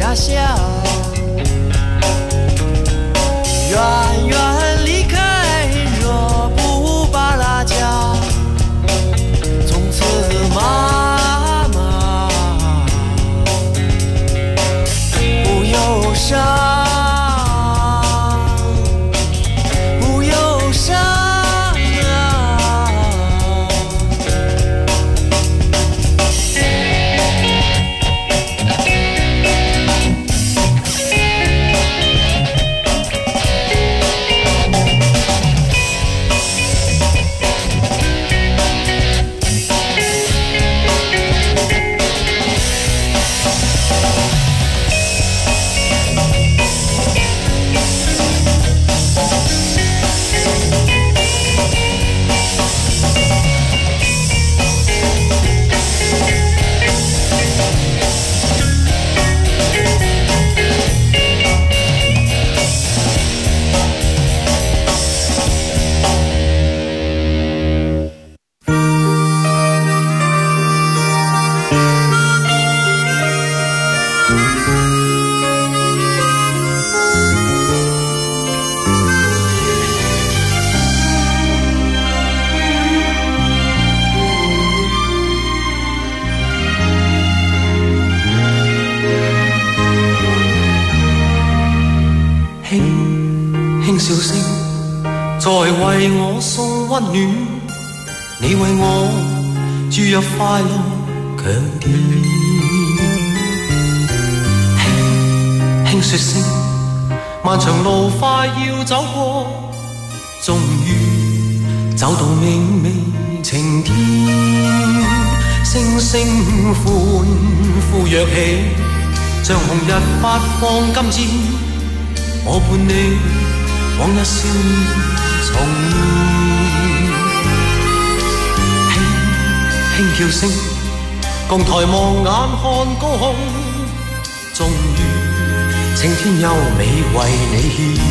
家乡，远远离开，若不把拉家，从此妈妈不忧伤。 笑聲在為我送溫暖，你為我注入快樂強電。輕輕說聲，漫長路快要走過，終於走到明媚晴天。星星歡呼躍起，像紅日發放金箭，我伴你往日笑面重現，輕輕叫聲，共抬望眼看高空，終於青天優美為你獻。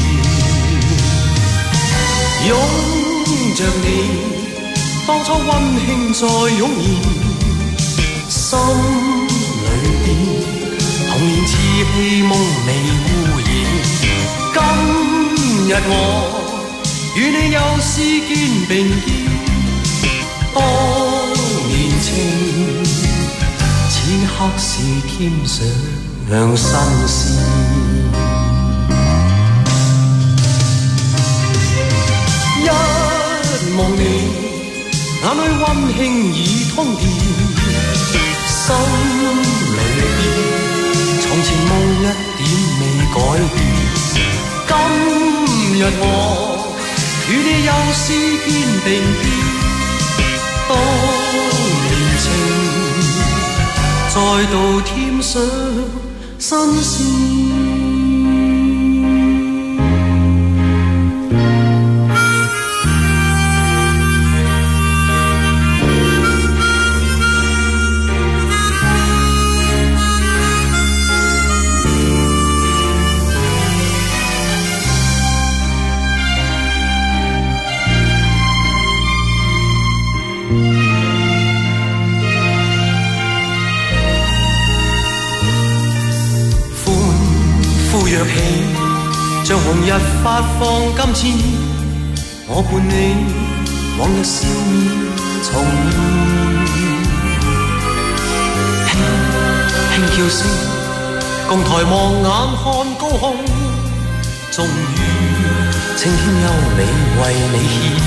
擁着你，當初溫馨再湧現，心裏邊童年稚氣夢未污染。今日我與你又是肩並肩，當年情此刻是添上新鮮。一望你眼裏溫馨已通電，心裏邊從前夢一點未改變。今日我與你又是肩並肩，當年情再度添上新鮮。若氣像紅日發放金箭，我伴你往日笑面重現。輕輕叫聲，共抬望眼看高空，終於青天優美為你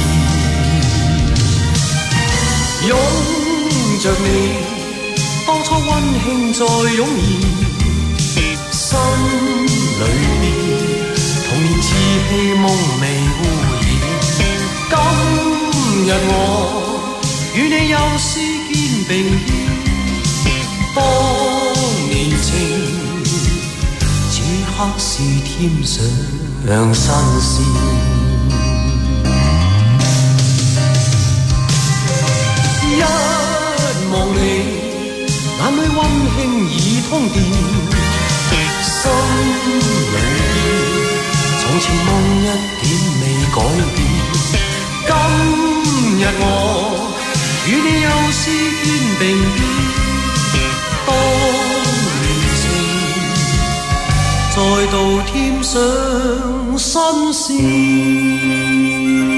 獻。擁着你，當初溫馨再湧現。心裏邊童年稚氣夢未污染。今日我與你又是肩並肩，當年情此刻是添上新鮮。一望你眼裏溫馨已通電，心裏邊從前夢一點未改變。今日我與你又是肩並肩，當年情度添上新鮮。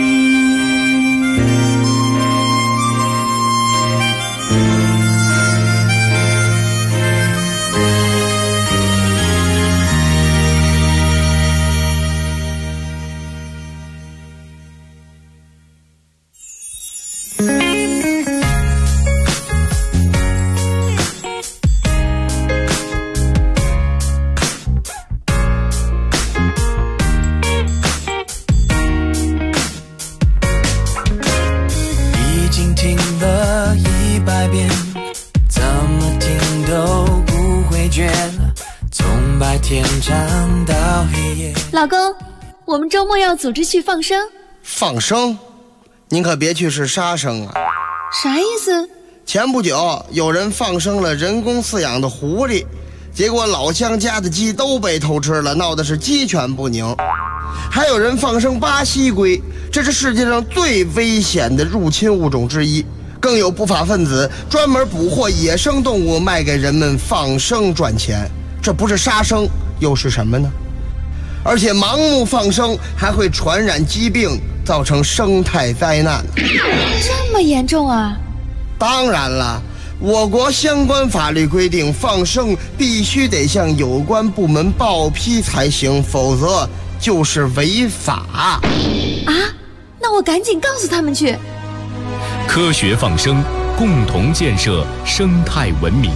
老公，我们周末要组织去放生。 放生？您可别去是杀生啊！ 啥意思？ 前不久有人放生了人工饲养的狐狸，结果老乡家的鸡都被偷吃了，闹得是鸡犬不宁。还有人放生巴西龟，这是世界上最危险的入侵物种之一。更有不法分子专门捕获野生动物卖给人们放生赚钱，这不是杀生又是什么呢？而且盲目放生还会传染疾病，造成生态灾难。 这么严重啊？ 当然了，我国相关法律规定，放生必须得向有关部门报批才行，否则就是违法。 啊？那我赶紧告诉他们去。 科学放生，共同建设生态文明。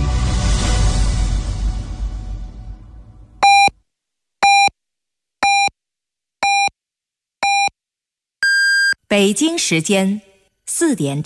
北京时间4点整。